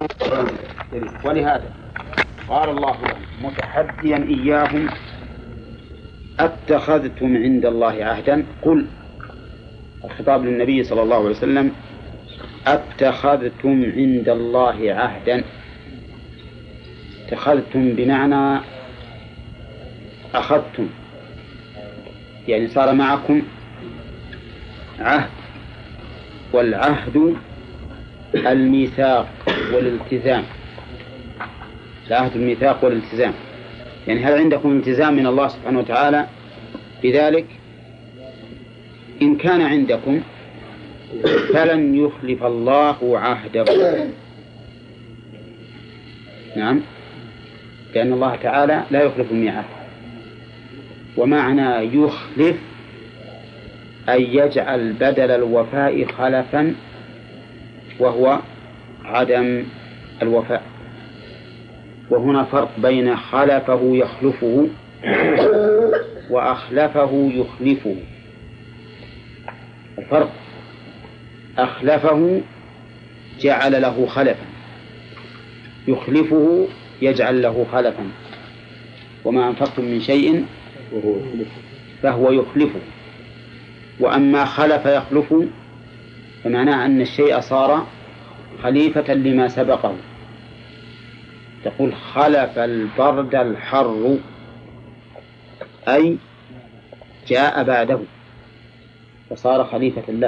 ولهذا قال الله متحديا إياهم أتخذتم عند الله عهدا. قل الخطاب للنبي صلى الله عليه وسلم أتخذتم عند الله عهدا. اتخذتم بمعنى أخذتم، يعني صار معكم عهد، والعهد الميثاق والالتزام. العهد الميثاق والالتزام، يعني هل عندكم التزام من الله سبحانه وتعالى بذلك؟ إن كان عندكم فلن يخلف الله عهده. نعم، لأن الله تعالى لا يخلف الميعاد. ومعنى يخلف أن يجعل بدل الوفاء خلفا، وهو عدم الوفاء. وهنا فرق بين خلفه يخلفه وأخلفه يخلفه. الفرق أخلفه جعل له خلفا، يخلفه يجعل له خلفا. وما أنفقتم من شيء فهو يخلفه. وأما خلف يخلف فمعناه أن الشيء صار خليفة لما سبقه. تقول خلف البرد الحر، أي جاء بعده فصار خليفة له.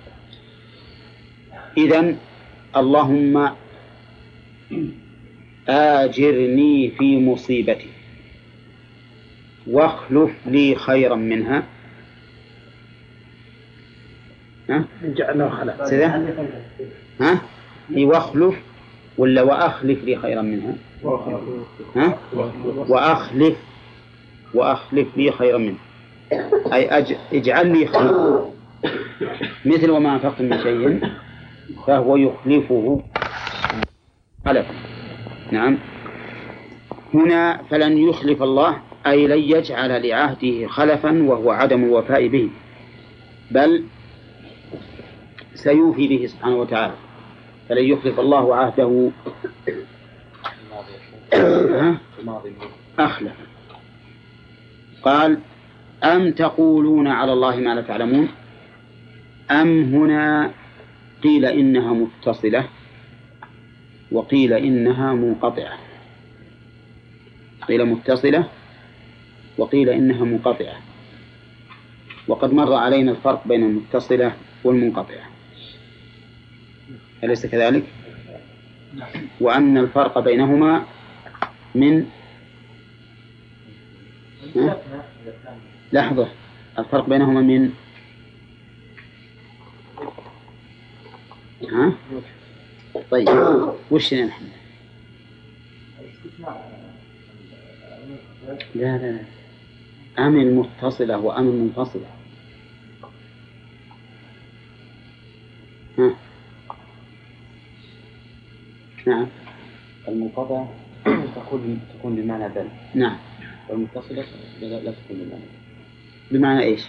إذن اللهم آجرني في مصيبتي واخلف لي خيرا منها. جعلنا خلف ها؟ واخلف ولا وأخلف لي خيرا منها؟ ها؟ وأخلف لي خيرا منها، أي اجعل لي خيرا. مثل وما أنفقتم من شيء فهو يخلفه خلفا. نعم، هنا فلن يخلف الله أي لن يجعل لعهده خلفا وهو عدم الوفاء به، بل سيوفي به سبحانه وتعالى. فلن يخلف الله عهده. أخلف. قال أم تقولون على الله ما لا تعلمون. أم هنا قيل إنها متصلة وقيل إنها منقطعة. قيل متصلة وقيل إنها منقطعة، وقد مر علينا الفرق بين المتصلة والمنقطعة، أليس كذلك؟ وأن الفرق بينهما من لحظة، الفرق بينهما من طيب وش نحن؟ لا أم المتصلة وأم المنفصلة. نعم، المنقطع تكون بمعنى بل. نعم، والمتصلة لا تكون بمعنى إيش؟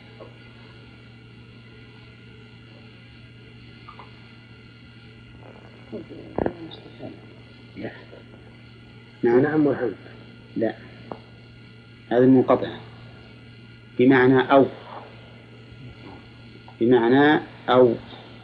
لا. نعم والحمد. لا، هذه المنقطعة بمعنى أو، بمعنى أو،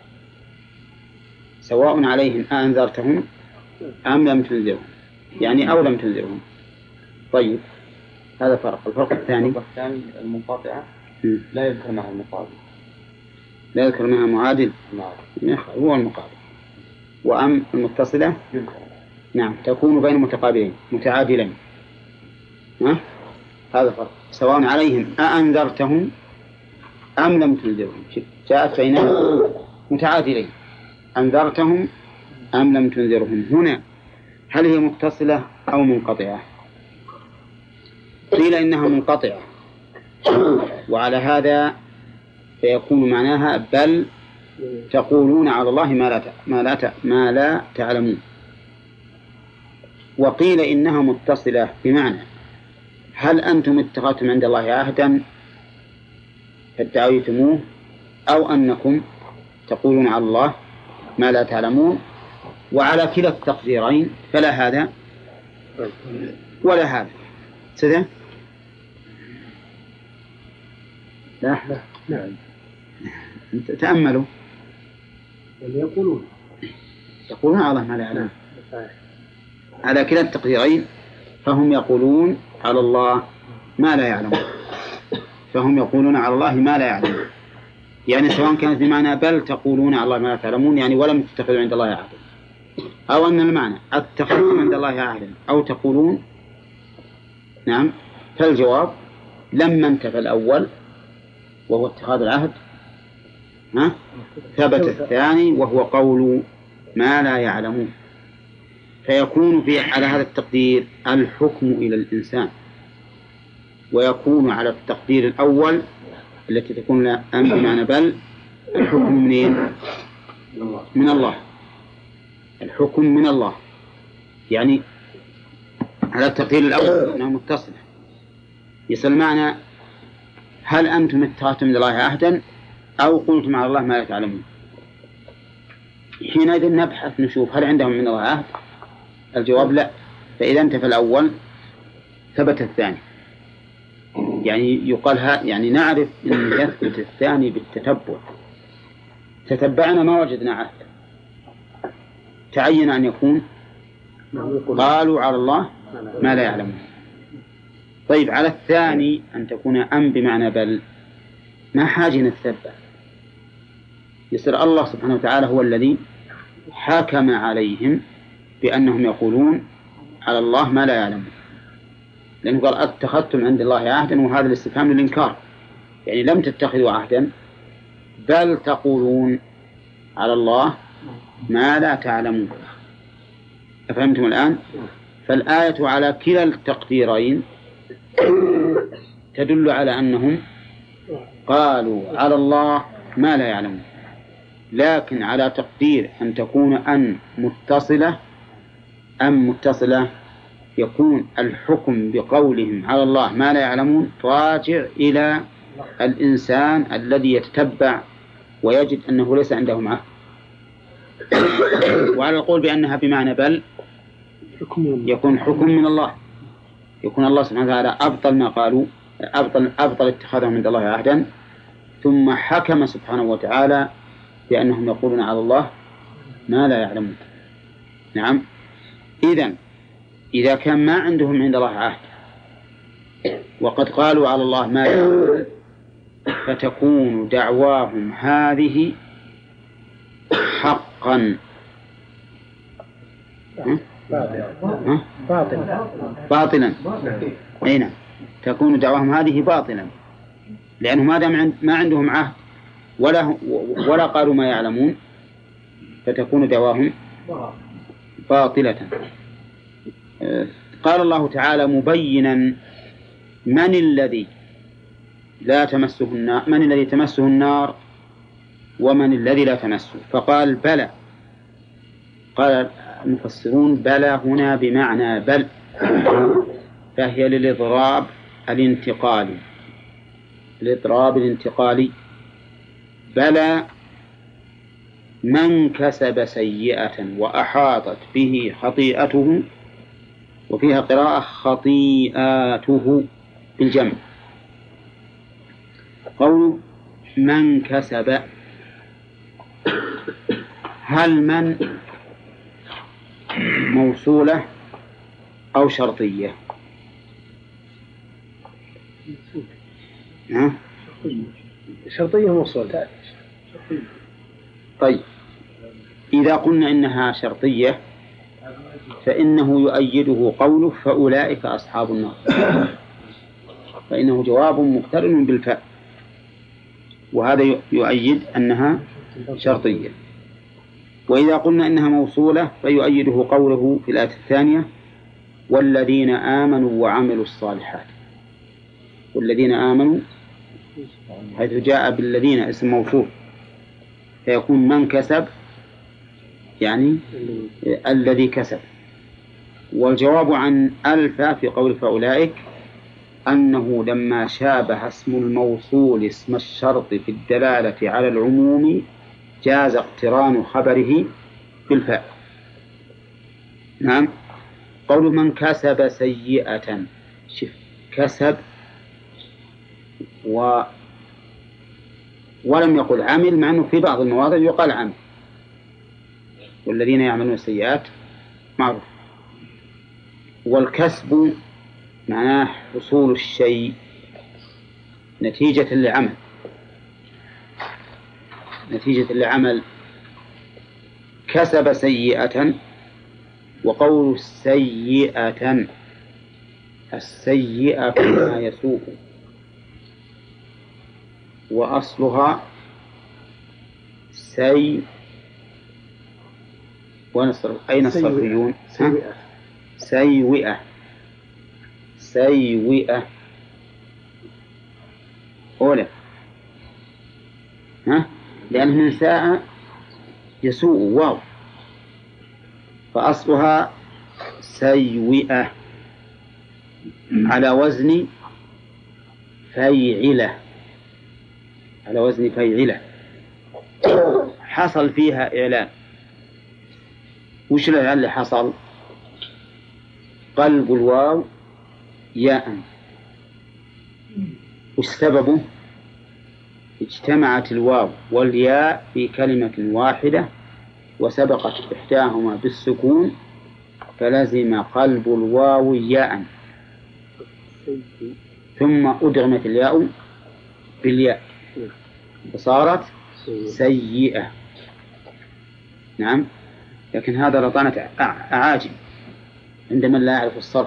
سواء عليهم أنذرتهم أم لم تنذرهم، يعني أو لم تنذرهم. طيب هذا فرق. الفرق الثاني المنقطعة لا يذكر معها المقابل، لا يذكر معها معادل، هو المقابل. وأم المتصلة نعم تكون بين متقابلين متعادلين. هذا فرق. سواء عليهم أأنذرتهم أم لم تنذرهم، جاءت بينهم متعادلين، أنذرتهم أم لم تنذرهم. هنا هل هي متصلة أو منقطعة؟ قيل إنها منقطعة، وعلى هذا فيكون معناها بل تقولون على الله ما لا تعلمون. وقيل إنها متصلة بمعنى هل أنتم اتخذتم عند الله عهدا فادعيتموه، أو أنكم تقولون على الله ما لا تعلمون وعلى كلا التقديرين فلا هذا ولا هذا. سده؟ لا نعم. تأملوا. يقولون على الله ما لا يعلم. على كلا التقديرين فهم يقولون على الله ما لا يعلمون. فهم يقولون على الله ما لا يعلمون، يعني سواء كانت بمعنى بل تقولون على الله ما لا تعلمون، يعني ولم تتخذوا عند الله عهدا، أو أن المعنى اتخذتم عند الله عهدا أو تقولون. نعم، فالجواب لما انتفى الأول وهو اتخاذ العهد ثبت الثاني وهو قول ما لا يعلمون. فيكون على هذا التقدير الحكم إلى الإنسان، ويكون على التقدير الأول التي تكون أم بمعنى بل الحكم منين؟ من الله. الحكم من الله، يعني على التقدير الأول أنها متصلة. يصل معنى هل أنتم اتخذتم عند الله عهدا أو قلتم على الله ما لا تعلمون. حينئذ نبحث نشوف هل عندهم من الله عهد. الجواب لا. فإذا انتفى الأول ثبت الثاني، يعني يقال يعني نعرف أن يثبت الثاني بالتتبع. تتبعنا ما وجدنا عهد، تعين أن يكون قالوا على الله ما لا يعلمون. طيب على الثاني أن تكون أم بمعنى بل ما حاجة نتتبع، يصير الله سبحانه وتعالى هو الذي حكم عليهم بأنهم يقولون على الله ما لا يعلمون، لأنه قال اتخذتم عند الله عهدا، وهذا الاستفهام للإنكار، يعني لم تتخذوا عهدا بل تقولون على الله ما لا تعلمون. أفهمتم الآن؟ فالآية على كلا التقديرين تدل على أنهم قالوا على الله ما لا يعلمون، لكن على تقدير أن تكون أن متصلة يكون الحكم بقولهم على الله ما لا يعلمون راجع إلى الإنسان الذي يتتبع ويجد أنه ليس عنده عهد. وعلى القول بأنها بمعنى بل يكون حكم من الله، يكون الله سبحانه وتعالى أبطل ما قالوا، أبطل اتخاذهم عند الله عهدا، ثم حكم سبحانه وتعالى بأنهم يقولون على الله ما لا يعلمون. نعم. إذا كان ما عندهم عند الله عهد وقد قالوا على الله ما لا يعلمون، فتكون دعواهم هذه حقا باطلا. أين تكون دعواهم هذه باطلا، لأنه ما عندهم عهد ولا قالوا ما يعلمون، فتكون دعواهم باطلة. قال الله تعالى مبينا من الذي تمسه النار ومن الذي لا تمسه، فقال بلى. قال المفسرون بلى هنا بمعنى بل، فهي للإضراب الانتقالي. بلى من كسب سيئة وأحاطت به خطيئته، وفيها قراءة خطيئاته بالجمع. قول من كسب، هل من موصولة أو شرطية؟ شرطية موصولة. طيب إذا قلنا إنها شرطية فإنه يؤيده قوله فأولئك أصحاب النار، فإنه جواب مقترن بالفاء، وهذا يؤيد أنها شرطية. وإذا قلنا إنها موصولة فيؤيده قوله في الآية الثانية والذين آمنوا وعملوا الصالحات. والذين آمنوا حيث جاء بالذين اسم موصول، فيكون من كسب يعني الذي كسب. والجواب عن ألف في قول فأولئك أنه لما شابه اسم الموصول اسم الشرط في الدلالة على العموم جاز اقتران خبره بالفاء، نعم. قول من كسب سيئة، شوف كسب ولم يقل عمل، مع أنه في بعض المواضع يقال عمل، والذين يعملون السيئات معروف. والكسب معناه حصول الشيء نتيجة لعمل، نتيجة لعمل. كسب سيئة. وقول سيئة، السيئة ما يسوء، وأصلها أين الصرفيون؟ سيئة. سيئة أولى، لأنه من ساء يسوء واو، فأصلها سيئة على وزن فيعلة، على وزن فيعلة. حصل فيها إعلان. وش الإعلان اللي حصل؟ قلب الواو ياء. وش سببه؟ اجتمعت الواو والياء في كلمة واحدة وسبقت إحداهما بالسكون، فلزم قلب الواو ياء، ثم أدغمت الياء بالياء فصارت سيئة. نعم. لكن هذا رطانة أعاجم عند من لا يعرف الصرف.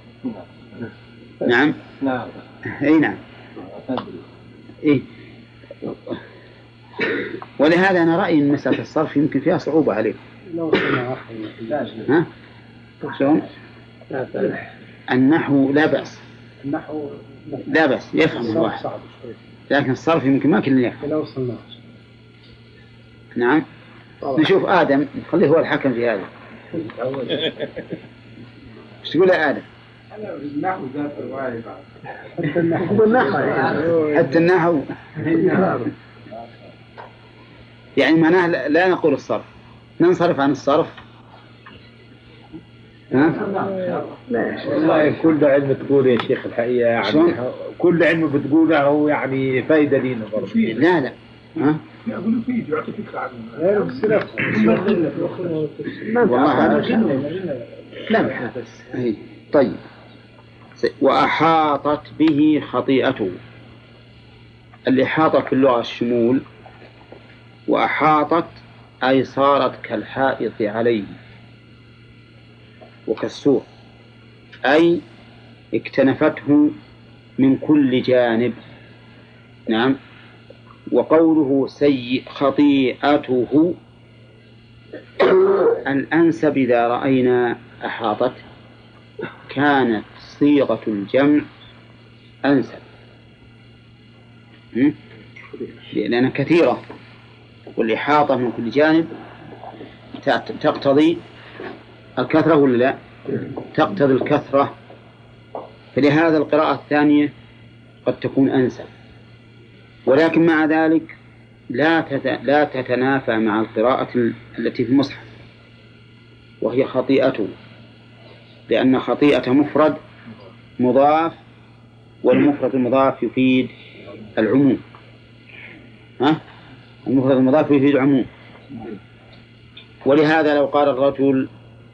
نعم. أي نعم. إيه. ولهذا أنا رأيي أن مسألة الصرف يمكن فيها صعوبة عليه. ها؟ شلون؟ النحو لا بأس، لا بأس يفهم الواحد، لكن الصرف يمكن ما كلنا يفهم. نعم. نشوف آدم نخليه هو الحكم في هذا. ايش تقول يا آدم؟ النحو ذات الرواية بعد. حتى النحو يعني معناه لا نقول الصرف، ننصرف عن الصرف. والله كل علم تقول يا شيخ الحقيقة يعني كل علم بتقوله هو يعني فايدة لينا برضه. لا يقولوا فيه يعطي فكرة عنه. والله لا بس. طيب. وأحاطت به خطيئته. الإحاطة في اللغة الشمول، وأحاطت أي صارت كالحائط عليه وكالسور، أي اكتنفته من كل جانب. نعم. وقوله سيء خطيئته الأنسب إذا رأينا أحاطت كانت صيغة الجمع أنسب، لأنها كثيرة، والإحاطة من كل جانب تقتضي الكثرة ولا لا؟ تقتضي الكثرة، فلهذا القراءة الثانية قد تكون أنسب، ولكن مع ذلك لا تتنافى مع القراءة التي في المصحف وهي خطيئته، لأن خطيئة مفرد مضاف، والمفرد المضاف يفيد العموم. المفرد المضاف يفيد العموم. ولهذا لو قال الرجل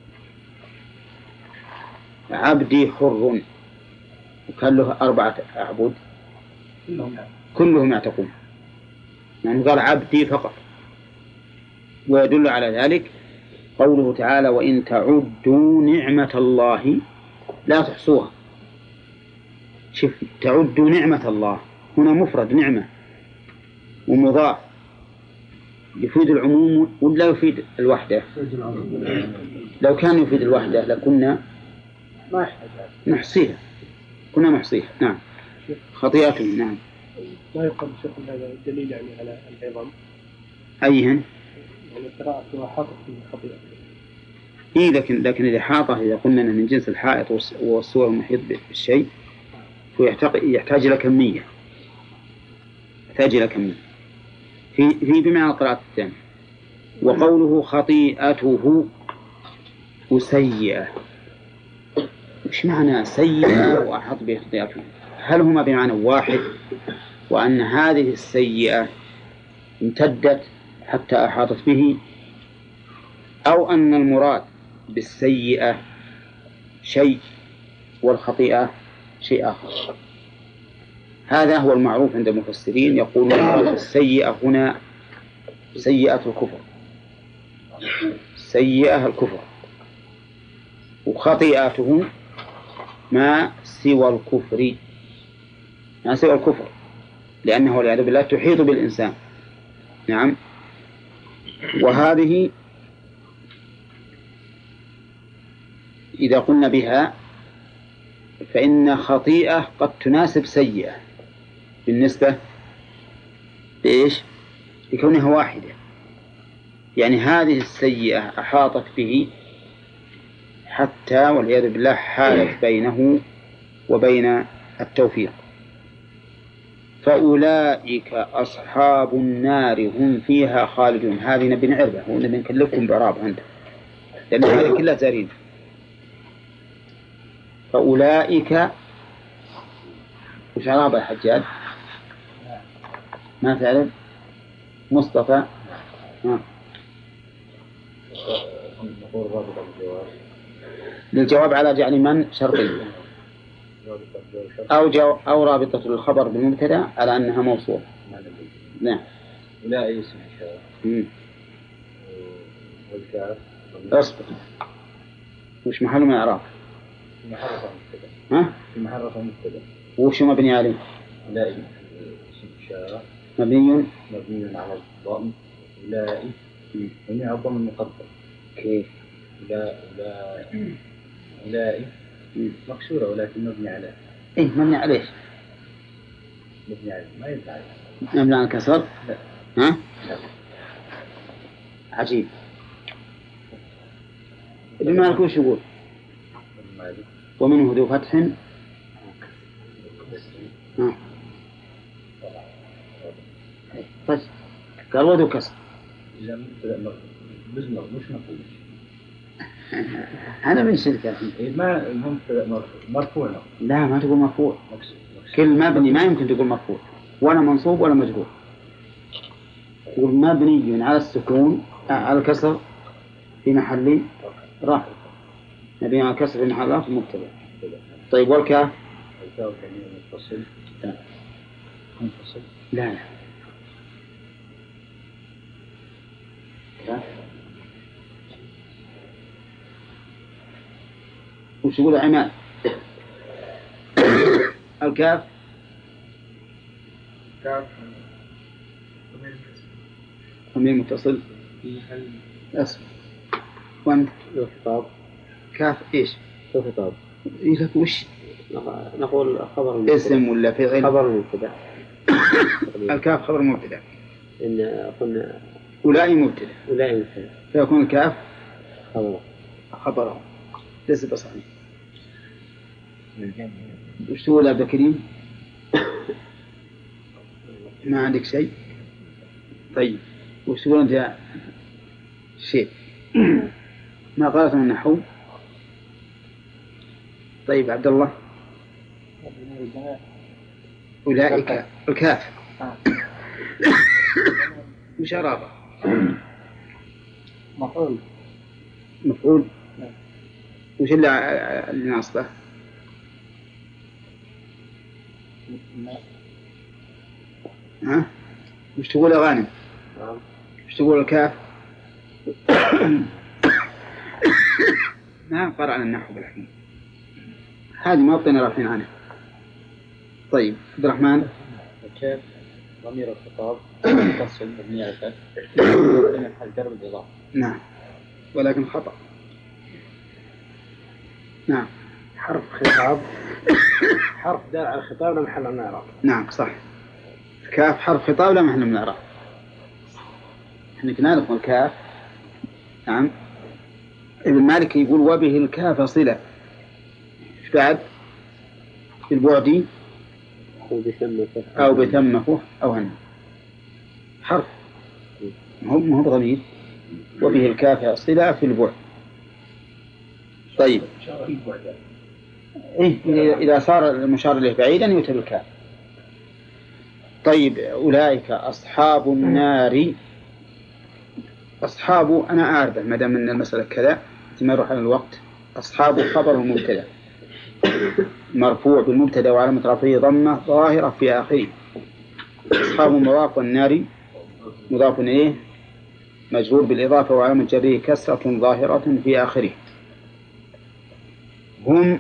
عبدي حر وكان له 4 أعبد كلهم يعتقون، يعني قال عبدي فقط. ويدل على ذلك قوله تعالى وإن تعدوا نعمة الله لا تحصوها. شوف، تعدوا نعمة الله هنا مفرد نعمة ومضاف يفيد العموم ولا يفيد الوحدة؟ لو كان يفيد الوحدة لكنا نحصيها، كنا نحصيها. نعم. خطيئته. نعم. ما يقال شيخ هذا الدليل يعني على العظام. أيهن؟ يعني قراءته حاطة في خطيئته. إيه، لكن الإحاطة إذا قلنا أنه من جنس الحائط والصور المحيط بالشيء يحتاج إلى كمية، في بمعنى القراءة الثانية. وقوله خطيئته وسيئة. وش معنى سيئة وأحط به خطيئته؟ هل هما بمعنى واحد، وأن هذه السيئة امتدت حتى أحاطت به، أو أن المراد بالسيئة شيء والخطيئة شيء آخر؟ هذا هو المعروف عند المفسرين، يقولون السيئة هنا سيئة الكفر، سيئة الكفر، وخطيئته ما سوى الكفر، ما سوى الكفر، لأنه والعياذ بالله تحيط بالإنسان. نعم. وهذه إذا قلنا بها فإن خطيئة قد تناسب سيئة بالنسبة لإيش؟ لكونها واحدة، يعني هذه السيئة أحاطت به حتى والعياذ بالله حالت بينه وبين التوفيق. فأولئك أصحاب النار هم فيها خالدون. هذه نبي نعرفها، ونبي نكلفكم بإعراب عنده، لأن هذه كلها زارين. فأولئك وش إعرابها يا حجاج؟ ما تعرف؟ مصطفى؟ للجواب على جعل من شرطية، أو رابطة الخبر بالمبتدأ على أنها موصول. نعم. لا اسم إشارة. والكاف أصبر، وش محله من إعراب؟ محرف مبتدأ. ها؟ محرف مبتدأ. وش مبني عليه؟ لا اسم إشارة مبني على الضم. لا مبني على الضم المقدر. كيف؟ لا مكسورة ولكن مبني على إيه مبني عليه؟ مبني عليه ما يبني عليه. مبني على الكسر؟ لا. ها؟ لا. عجيب. ابن مالك وش يقول؟ ومنه ذو فتح. طيب قال وذو كسر. إذا مزمر مش مفعول. أنا من شركة. ما هم مرفوع. لا ما تقول مرفوع. كل مبني ما يمكن تقول مرفوع ولا منصوب ولا مجرور. تقول مبني على السكون على الكسر في محل رفع. مبني على الكسر في محل رفع مبتدأ. طيب والكاف؟ الكاف متصل. منفصل. لا كاف. وش يقول عماد؟ الكاف ضمير متصل في محل اسم. وانت الخطاب كاف ايش؟ الخطاب. إيه وش نقول خبر اسم ولا فعل؟ خبر مبتدأ. الكاف خبر مبتدأ. إن قلنا أولئك مبتدأ. أولئك مبتدأ. فيكون الكاف خبره. ليس بصحيح. وش تقول عبد الكريم؟ ما عندك شيء؟ طيب وش تقول أنت؟ شيء ما قالت من النحو. طيب عبد الله. أولئك الكاف وش أرابه؟ مفعول. وش اللي ناصبه؟ ها؟ وش تقول يا غانم؟ وش تقول الكاف؟ ما قرأنا النحو بالحين، هذه ما بطينا رايحين عنها. طيب عبد الرحمن. الكاف ضمير الخطاب متصل مبني على الفتح في محل جر بالإضافة. نعم ولكن خطأ. نعم حرف خطاب. حرف دال على الخطاب لا محل من الإعراب. نعم صح. كاف حرف خطاب لا محل من الإعراب. احنا كنا نقول الكاف. نعم. ابن مالك يقول وبه الكاف صلة. ايش بعد؟ بالبعد أو بثمه أو هن حرف مهم ضمير. وبه الكاف صلة في البعد. طيب إذا صار المشار إليه بعيدا يؤتى بالكاف. طيب أولئك أصحاب النار. أصحاب أنا أعرف ما دام من المسألة كذا ما يروح على الوقت. أصحاب خبر المبتدأ مرفوع بالمبتدأ وعلامة رفعه ضمة ظاهرة في آخره. أصحاب مضاف والنار مضاف إليه مجرور بالإضافة وعلامة جره كسرة ظاهرة في آخره. هم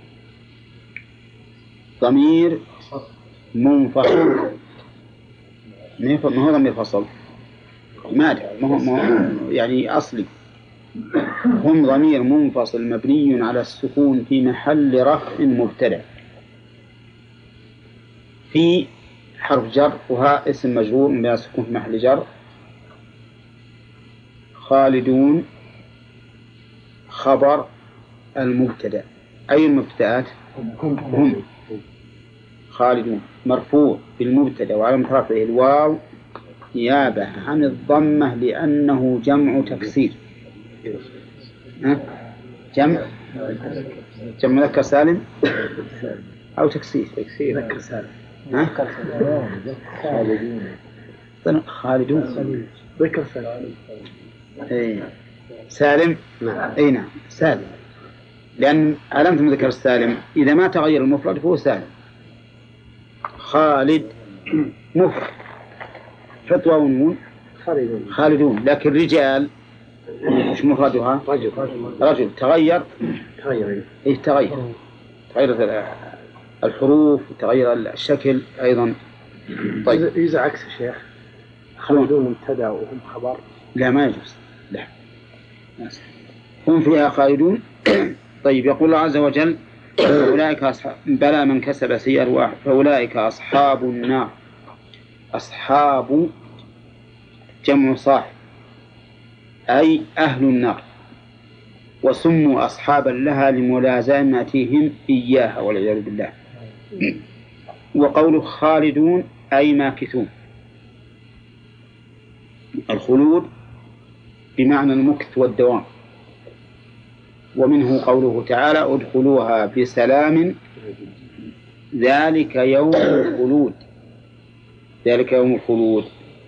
ضمير منفصل ما هو ضمير فصل ما هو يعني أصلي. هم ضمير منفصل مبني على السكون في محل رفع مبتدأ في حرف جر وها اسم مجرور من السكون في محل جر. خالدون خبر المبتدأ. أي المبتدأات؟ هم. خالدون مرفوع بالمبتدأ وعلامة رفعه الواو نيابة عن الضمة لأنه جمع تكسير. جمع مذكر سالم أو تكسير مذكر سالم. خالدون ذكر سالم. سالم أي نعم سالم لأن علامة المذكر السالم إذا ما تغير المفرد فهو سالم. خالد مفرد حط واو ونون خالدون. لكن رجال مش مفردها رجل تغير تغير الحروف تغير الشكل أيضا. طيب إذا عكس الشيخ خالدون مبتدأ وهم خبر لا ما يجوز لا هم فيها خالدون. طيب يقول الله عز وجل فأولئك أصحاب بلى من كسب سيئة واحد فأولئك أصحاب النار. أصحاب جمع صاحب أي أهل النار وسموا أصحابا لها لملازمتهم إياها والعياذ بالله. وقوله خالدون أي ماكثون. الخلود بمعنى المكث والدوام. ومنه قوله تعالى ادخلوها بسلام ذلك يوم الخلود. ذلك يوم الخلود.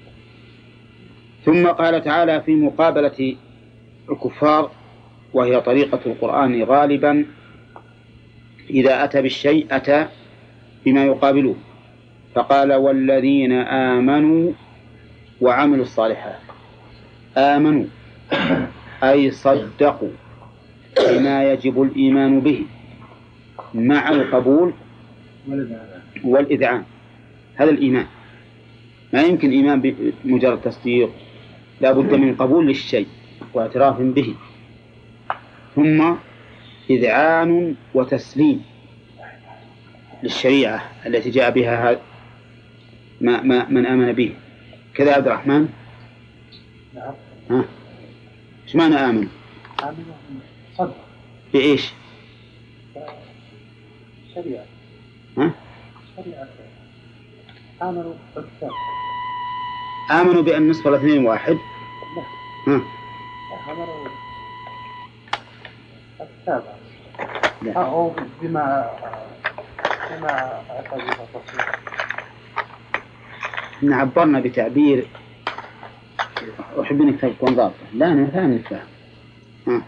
ثم قال تعالى في مقابلة الكفار وهي طريقة القرآن غالبا إذا أتى بالشيء أتى بما يقابله فقال والذين آمنوا وعملوا الصالحات. آمنوا أي صدقوا بما يجب الإيمان به مع القبول والإذعان. هذا الإيمان ما يمكن إيمان بمجرد تصديق لا بد من قبول للشيء واعتراف به ثم إذعان وتسليم للشريعة التي جاء بها من آمن به. كذا عبد الرحمن ايش معنى آمن؟ صدق بإيش؟ شريعة شريعة آمنوا بالكتاب. آمنوا بأن نصف الاثنين واحد. آمنوا الكتاب أو بما أتى به الرسول. عبرنا بتعبير أحب أنك تكون ضابطة. لا أنا فاهم أنك فاهم.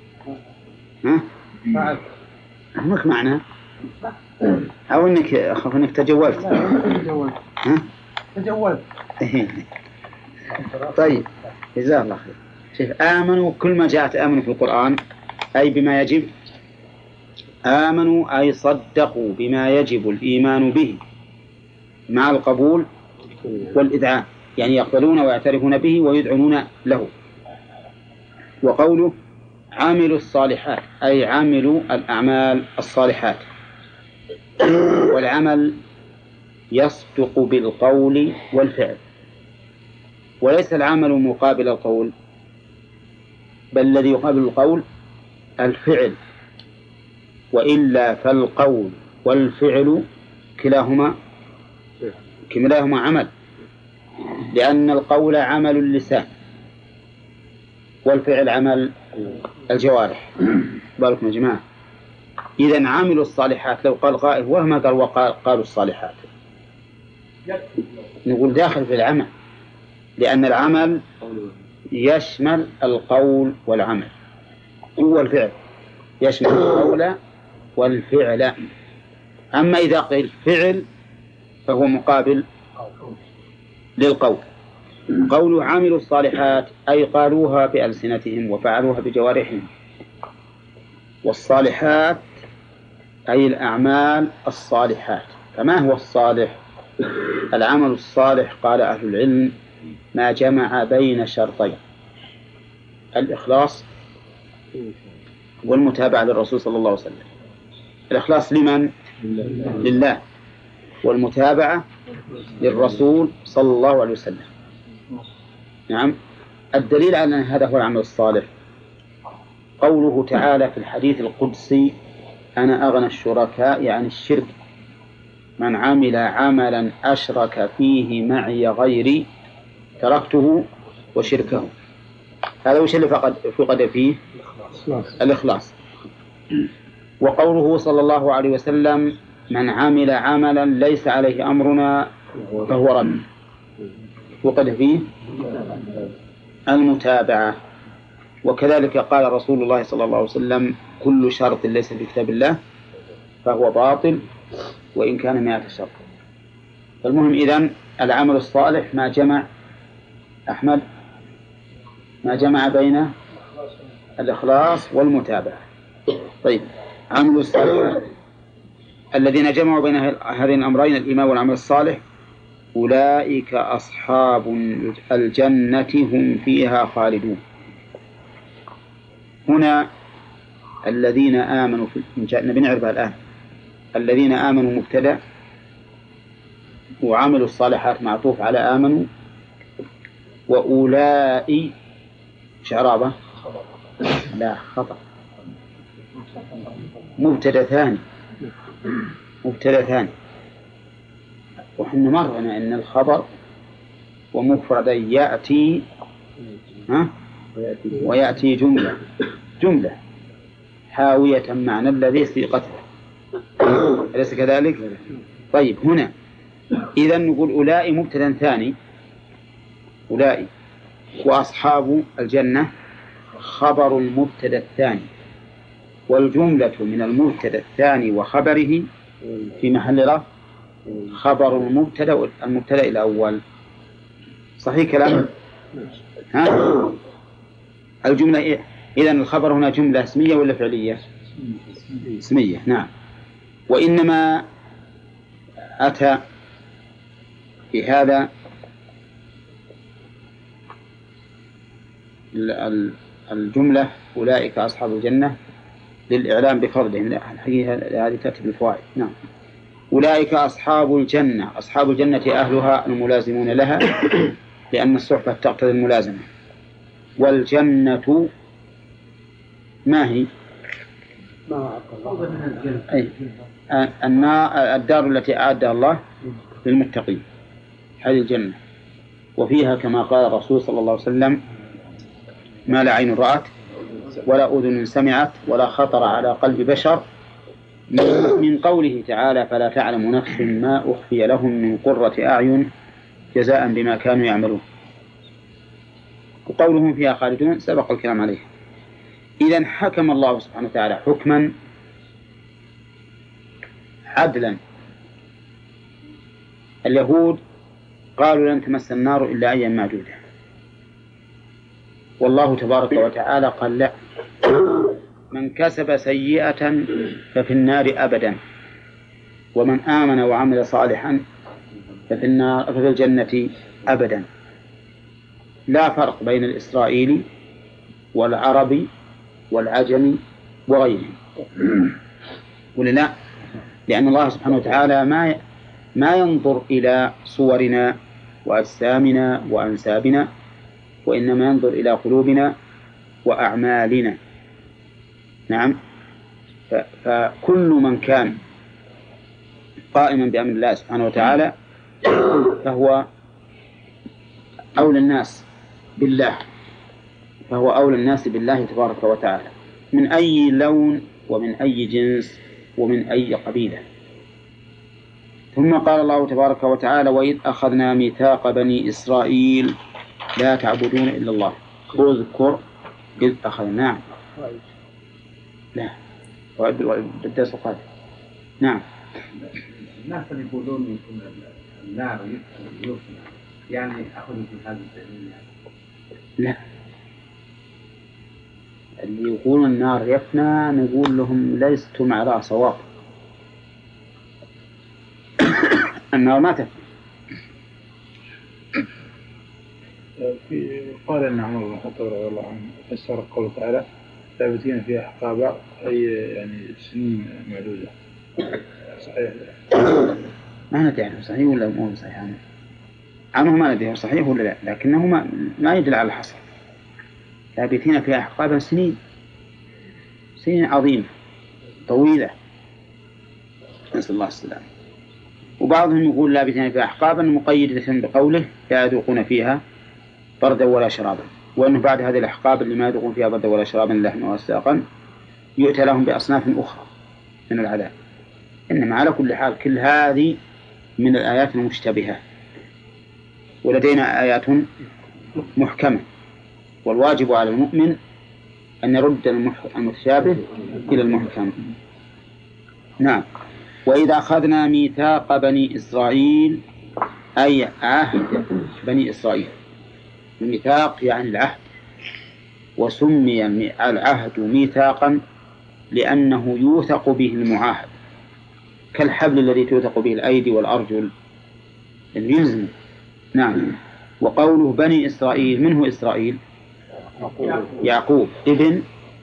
أهمك معنى أو أنك أخاف أنك تجولت. تجولت. طيب جزاه الله خير. شوف آمنوا كل ما جاءت آمنوا في القرآن أي بما يجب. آمنوا أي صدقوا بما يجب الإيمان به مع القبول والإذعان يعني يقبلون ويعترفون به ويدعنون له. وقوله عملوا الصالحات أي عملوا الأعمال الصالحات. والعمل يصدق بالقول والفعل وليس العمل مقابل القول بل الذي يقابل القول الفعل وإلا فالقول والفعل كلاهما عمل لأن القول عمل اللسان والفعل عمل الجوارح. بالكم يا جماعة. إذن عملوا الصالحات، لو قال قائل وما قال قالوا الصالحات، نقول داخل في العمل، لأن العمل يشمل القول والعمل، هو الفعل يشمل القول والفعل. أما إذا قيل فعل فهو مقابل للقول. قولوا عملوا الصالحات أي قالوها بألسنتهم وفعلوها بجوارحهم. والصالحات أي الأعمال الصالحات. فما هو الصالح؟ العمل الصالح قال أهل العلم ما جمع بين شرطين: الإخلاص والمتابعة للرسول صلى الله عليه وسلم. الإخلاص لمن؟ لله، والمتابعة للرسول صلى الله عليه وسلم. نعم. الدليل على أن هذا هو العمل الصالح قوله تعالى في الحديث القدسي: أنا أغنى الشركاء، يعني الشرك، من عمل عملا أشرك فيه معي غيري تركته وشركه. هذا وش اللي فقد فيه؟ الإخلاص. وقوله صلى الله عليه وسلم: من عمل عملا ليس عليه أمرنا فهو رد، فقد فيه المتابعة. وكذلك قال رسول الله صلى الله عليه وسلم: كل شرط ليس في كتاب الله فهو باطل وإن كان 100 شرط. فالمهم إذن العمل الصالح ما جمع أحمد، ما جمع بين الإخلاص والمتابعة. طيب، عمل الصالح الذين جمعوا بين هذين الأمرين، الإيمان والعمل الصالح، أولئك أصحاب الجنة هم فيها خالدون. هنا الذين آمنوا نبي نعرفها الآن. الذين آمنوا مبتدأ، وعملوا الصالحات معطوف على آمنوا، وأولئك شعرابة لا خطأ، مبتدأ ثاني، مبتدأ ثاني. وحنا مرنا أن الخبر ومفردا يأتي ويأتي جملة حاوية معنى الذي سيقته، أليس كذلك؟ طيب، هنا إذن نقول أولئك مبتدأ ثاني، أولئك، وأصحاب الجنة خبر المبتدأ الثاني، والجملة من المبتدأ الثاني وخبره في محل رفع خبر المبتدأ الأول. صحيح كلام؟ ها؟ الجملة إذن الخبر هنا جملة اسمية ولا فعلية؟ اسمية، نعم. وإنما أتى في هذا الجملة أولئك أصحاب الجنة للإعلام بفضلهم، الحقيقة هذه تأتي بالفوائد. نعم. أولئك أصحاب الجنة، أصحاب الجنة أهلها الملازمون لها، لأن الصحبة تقتضي الملازمة. والجنة ما هي؟ الدار التي أعدها الله للمتقين، هذه الجنة. وفيها كما قال الرسول صلى الله عليه وسلم: ما لا عين رأت ولا أذن سمعت ولا خطر على قلب بشر، من قوله تعالى: فلا تعلم نفس ما أخفي لهم من قرة أعين جزاء بما كانوا يعملون. وقولهم فيها خالدون سبق الكلام عليه. إذن حكم الله سبحانه وتعالى حكما عدلا. اليهود قالوا لن تمس النار إلا أيام معدودة، والله تبارك وتعالى قال: لا، من كسب سيئة ففي النار أبدا، ومن آمن وعمل صالحا ففي الجنة أبدا. لا فرق بين الإسرائيلي والعربي والعجمي وغيرهم. ولا لا؟ لأن الله سبحانه وتعالى ما ينظر إلى صورنا وأجسامنا وأنسابنا، وإنما ينظر إلى قلوبنا وأعمالنا. نعم. فكل من كان قائما بأمر الله سبحانه وتعالى فهو أولى الناس بالله فهو أولى الناس بالله تبارك وتعالى من أي لون ومن أي جنس ومن أي قبيلة. ثم قال الله تبارك وتعالى: وإذ أخذنا ميثاق بني إسرائيل لا تعبدون إلا الله. اذكر إذ أخذنا. لا الدرس القادم. نعم. الناس يقولون النار يفنى، يعني أخذوا في هذا الدليل. لا، اللي يقولون النار يفنى نقول لهم لستم على صواب. النار ما تفنى. قال أن عمر بن الخطاب رضي الله عنه فسر قوله تعالى: ثابتين فيها أحقابا، أي يعني سنين معدودة. صحيح؟ ما ندري عنه صحيح ولا مو صحيح عنه ما ندري صحيح ولا لا، لكنه ما يدل على الحصر. ثابتين فيها أحقابا سنين عظيمة طويلة، نسأل الله السلامة. وبعضهم يقول لابثين فيها أحقابا مقيدة بقوله لا يذوقون فيها بردا ولا شرابا، وأنه بعد هذه الأحقاب اللي ما يذوقون فيها بردا ولا شرابا لحما وساقا يؤتى لهم بأصناف أخرى من العذاب. إنما على كل حال كل هذه من الآيات المشتبهة، ولدينا آيات محكمة، والواجب على المؤمن أن يرد المتشابه إلى المحكم. نعم. وإذا أخذنا ميثاق بني إسرائيل أي عهد بني إسرائيل. الميثاق يعني العهد، وسمي العهد ميثاقا لأنه يوثق به المعاهد، كالحبل الذي توثق به الأيدي والأرجل يلزم. نعم. وقوله بني إسرائيل، منه إسرائيل؟ يعقوب ابن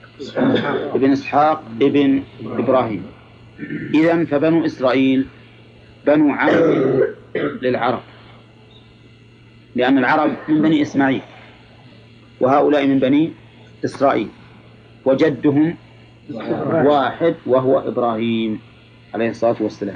إسحاق ابن إبراهيم. إذن فبنو إسرائيل بنو عم للعرب، لأن العرب من بني إسماعيل وهؤلاء من بني إسرائيل، وجدهم واحد وهو إبراهيم عليه الصلاة والسلام.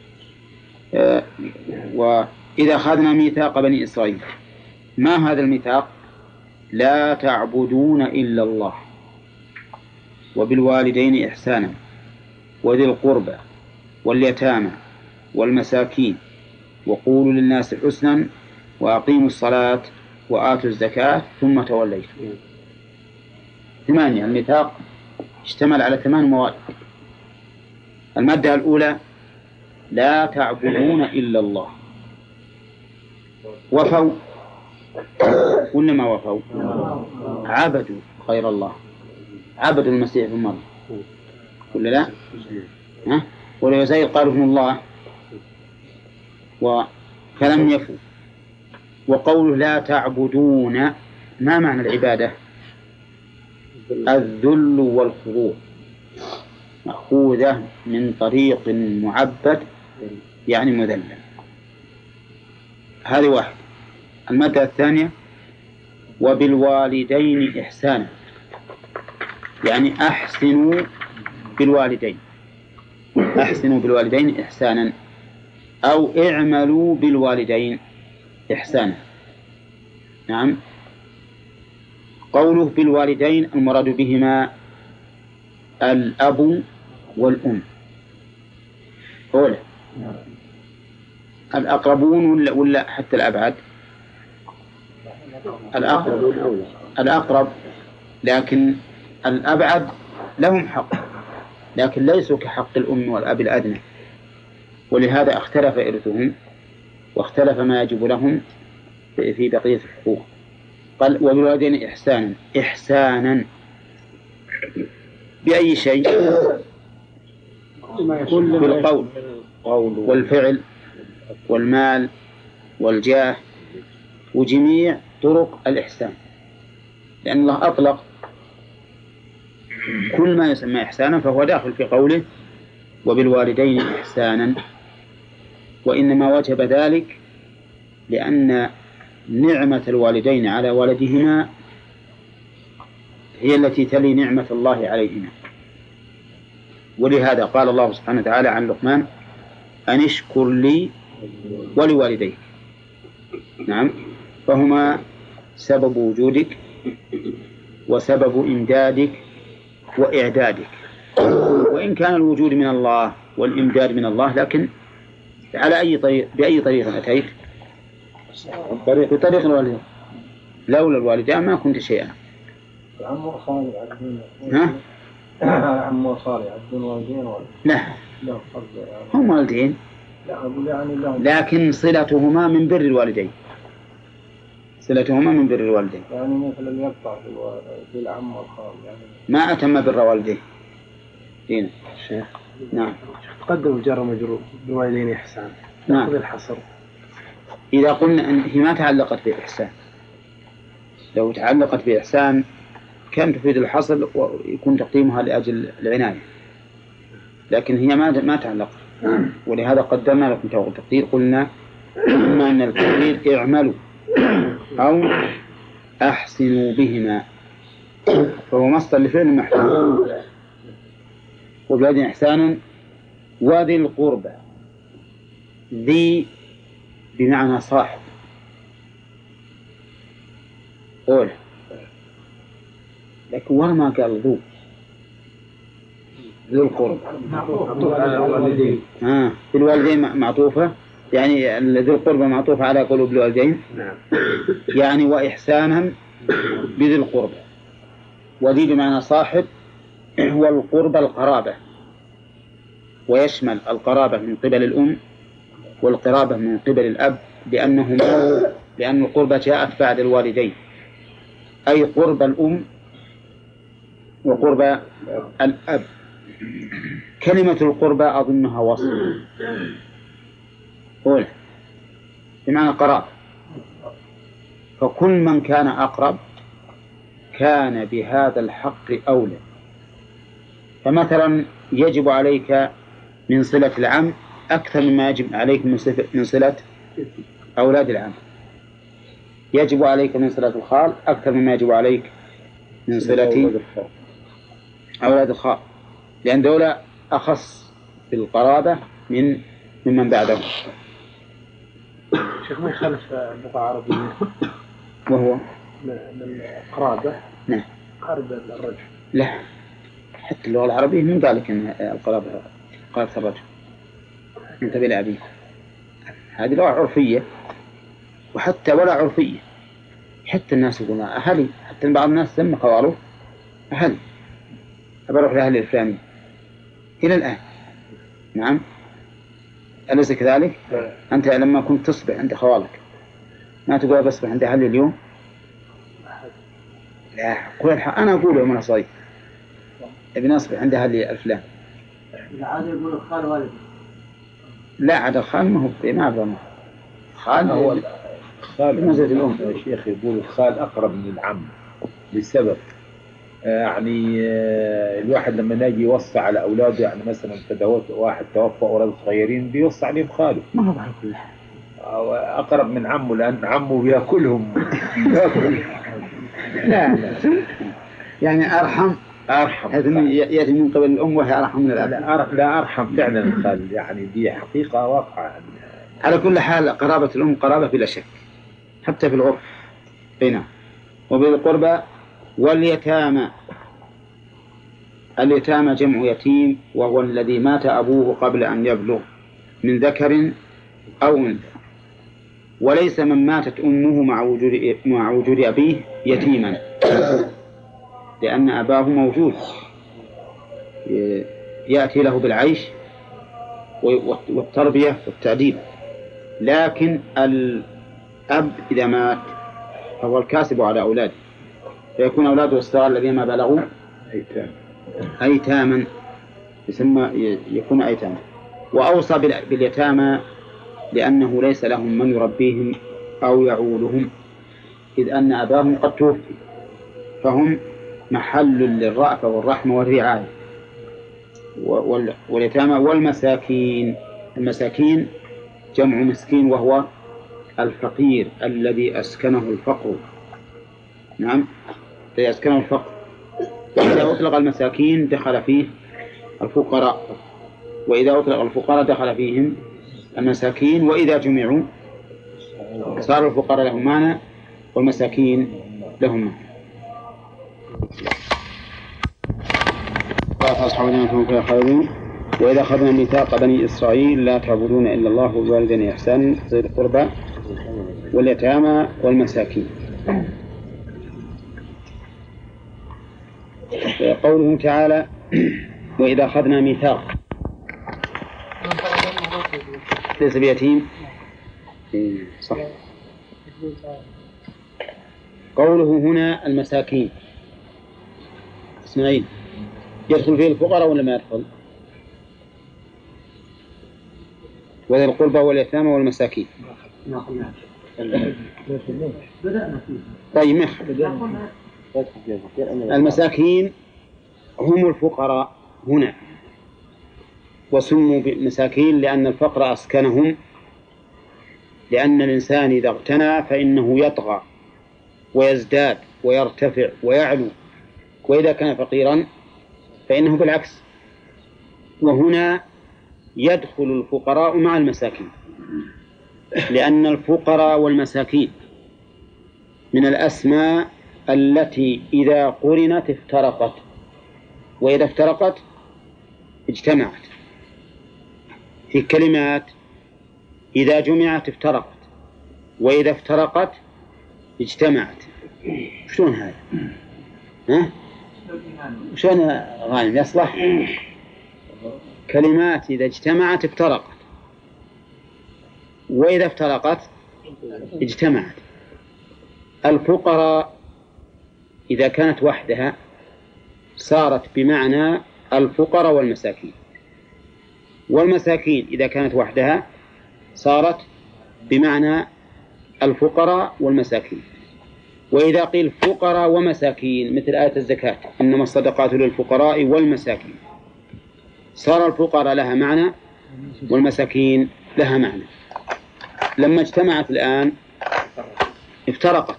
وإذا أخذنا ميثاق بني إسرائيل، ما هذا الميثاق؟ لا تعبدون إلا الله، وبالوالدين إحسانا، وذي القربى واليتامى والمساكين، وقولوا للناس حسنا، وأقيموا الصلاة وآتوا الزكاة ثم توليتم. 8. الميثاق اشتمل على 8 مواد. المادة الأولى لا تعبدون إلا الله. وفوا ولا ما وفوا؟ عبدوا غير الله، عبدوا المسيح ابن مريم ولا لا؟ ولا يزيد قالوا ابن الله فلم يفوا. وقوله لا تعبدون، ما معنى العبادة؟ الذل والخضوع، مأخوذة من طريق معبد يعني مذلل. هذه واحد. المادة الثانية وبالوالدين إحسانا، يعني أحسنوا بالوالدين، أحسنوا بالوالدين إحسانا، أو اعملوا بالوالدين إحسانا. نعم. قوله بالوالدين المراد بهما الأب والأم، أولا الأقربون ولا حتى الأبعد؟ الأقرب، لكن الأبعد لهم حق، لكن ليسوا كحق الأم والأب الأدنى، ولهذا اختلف إرثهم واختلف ما يجب لهم في بقية الحقوق. قال وبالوالدين إحسانا، إحسانا بأي شيء؟ بالقول والفعل والمال والجاه وجميع طرق الإحسان، لأن الله أطلق كل ما يسمى إحسانا فهو داخل في قوله وبالوالدين إحسانا. وإنما وجب ذلك لأن نعمة الوالدين على ولدهما هي التي تلي نعمة الله عليهما. ولهذا قال الله سبحانه وتعالى عن لقمان أن اشكر لي ولوالديك. نعم، فهما سبب وجودك وسبب إمدادك وإعدادك. وإن كان الوجود من الله والإمداد من الله، لكن على أي طريق، بأي طريقة أتيت؟ بطريق الوالدين. لولا الوالدين ما كنت شيئا. العم والخال يعدون. ها؟ العم والخال يعدون والدين ولا؟ لا، هم والدين، لا أقول يعني لا. لكن صلتهما من بر الوالدين. صلتهما من بر الوالدين. يعني مثل اللي يقطع في العم والخال يعني. ما أتم بر والديه. دين. شيخ. نعم. تقدم الجر مجرور بالوالدين إحسان. نعم. خذ الحصر. إذا قلنا أن هي ما تعلقت بإحسان، لو تعلقت بإحسان كان تفيد الحصر ويكون تقديمها لأجل العناية، لكن هي ما تعلق، ولهذا قدرنا لكم تقدير. قلنا إما أن التقدير اعملوا أو أحسنوا بهما، فهو مصدر لفعل محذوف. وبعدين إحسانا وذي القربى، ذي بمعنى صاحب. قول لكن ورا ما قال ذو القرب. بالوالدين معطوفة، يعني ذو القربى معطوفة على قلوب الوالدين. يعني وإحسانا بذي القربى، وذي بمعنى صاحب، والقربى القرابة، ويشمل القرابة من قبل الأم والقرابة من قبل الأب، لأن القربة جاءت بعد الوالدين، أي قرب الأم وقرب الأب. كلمة القربة أظنها وصف، قول بمعنى قرابة، فكل من كان أقرب كان بهذا الحق أولى. فمثلا يجب عليك من صلة العم أكثر مما يجب عليك من صلة أولاد العم، يجب عليك من صلة الخال أكثر مما يجب عليك من صلة أولاد الخال، لأن دولة أخص بالقرابة ممن بعدهم. شيخ ما يخالف اللغة العربية وهو من القرابة. نعم. قرب الرجل. لا، حتى اللغة العربية من ذلك أن القرابة قرابة الرجل انتبه لأبيه، هذه لغة عرفية، وحتى ولا عرفية، حتى الناس يقولون أهلي، حتى بعض الناس سمى خواره أهلي، أبروح لأهل الفلاني إلى الآن. نعم، أليس كذلك؟ أنت لما كنت تصبح عند خوالك ما تقول بصبح عند أهلي اليوم؟ لا، قول الحق، أنا أقول يوم أنا صغير ابن أصبح عند أهلي الفلان. عاد يقول الخال والد. لا، عاد الخال ما هو ما أبغى خال هو الخال بمنزلة الأم. يا شيخ يقول الخال أقرب من العم لسبب، يعني الواحد لما يجي يوصي على أولاده، يعني مثلا واحد توفى أولاده صغيرين بيوصي عليهم خاله، ما هو على كل حال أقرب من عمه، لأن عمه بيأكلهم. لا يعني أرحم يأتي من قبل الأم وهي أرحم من الأب. لا أرحم فعلا الخال، يعني دي حقيقة واقعة. على كل حال قرابة الأم قرابة بلا شك، حتى في العرف. هنا وبالقربى واليتامى. اليتامى جمع يتيم، وهو الذي مات أبوه قبل أن يبلغ، من ذكر أو أنثى، وليس من ماتت أمه مع وجود أبيه يتيما، لأن أباه موجود يأتي له بالعيش والتربية والتأديب. لكن الأب إذا مات فهو الكاسب على أولاده، فيكون أولاده الصغار الذين ما بلغوا أيتاما، يكون أيتاما. وأوصى باليتامى لأنه ليس لهم من يربيهم أو يعولهم، إذ أن أباهم قد توفي، فهم محل للرأفة والرحمة والرعاية. واليتامى والمساكين. المساكين جمع مسكين، وهو الفقير الذي أسكنه الفقر. نعم، الذي أسكنه الفقر. إذا أطلق المساكين دخل فيه الفقراء، وإذا أطلق الفقراء دخل فيهم المساكين، وإذا جمعوا صار الفقراء لهم معنى والمساكين لهم معنى. أصحاب الجنة هم فيها خالدون. وإذا أخذنا ميثاق بني إسرائيل لا تعبدون إلا الله وبالوالدين إحسانا ذي القربى واليتامى والمساكين. قوله تعالى وإذا أخذنا ميثاق ليس بيتيم صح. قوله هنا المساكين اسمعين يدخل فيه الفقراء ولا ما يدخل؟ وذي القربى واليتامى والمساكين. طيب المساكين هم الفقراء هنا، وسموا مساكين لأن الفقر أسكنهم، لأن الإنسان إذا اغتنى فإنه يطغى ويزداد ويرتفع ويعلو، وإذا كان فقيرا فإنه بالعكس. وهنا يدخل الفقراء مع المساكين، لأن الفقراء والمساكين من الأسماء التي إذا قرنت افترقت، وإذا افترقت اجتمعت. في كلمات إذا جمعت افترقت، وإذا افترقت اجتمعت. شلون هذا؟ شلون غانم يصلح؟ كلمات إذا اجتمعت افترقت، وإذا افترقت اجتمعت. الفقراء إذا كانت وحدها صارت بمعنى الفقراء والمساكين، والمساكين إذا كانت وحدها صارت بمعنى الفقراء والمساكين. وإذا قيل فقراء ومساكين مثل آية الزكاة إنما الصدقات للفقراء والمساكين، صار الفقراء لها معنى والمساكين لها معنى. لما اجتمعت الآن افترقت.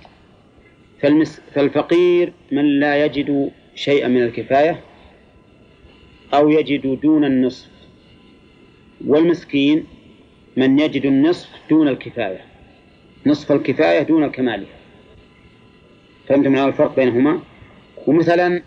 فالفقير من لا يجد شيئا من الكفاية أو يجد دون النصف، والمسكين من يجد النصف دون الكفاية، نصف الكفاية دون الكمال. فهمتم على الفرق بينهما؟ ومثلا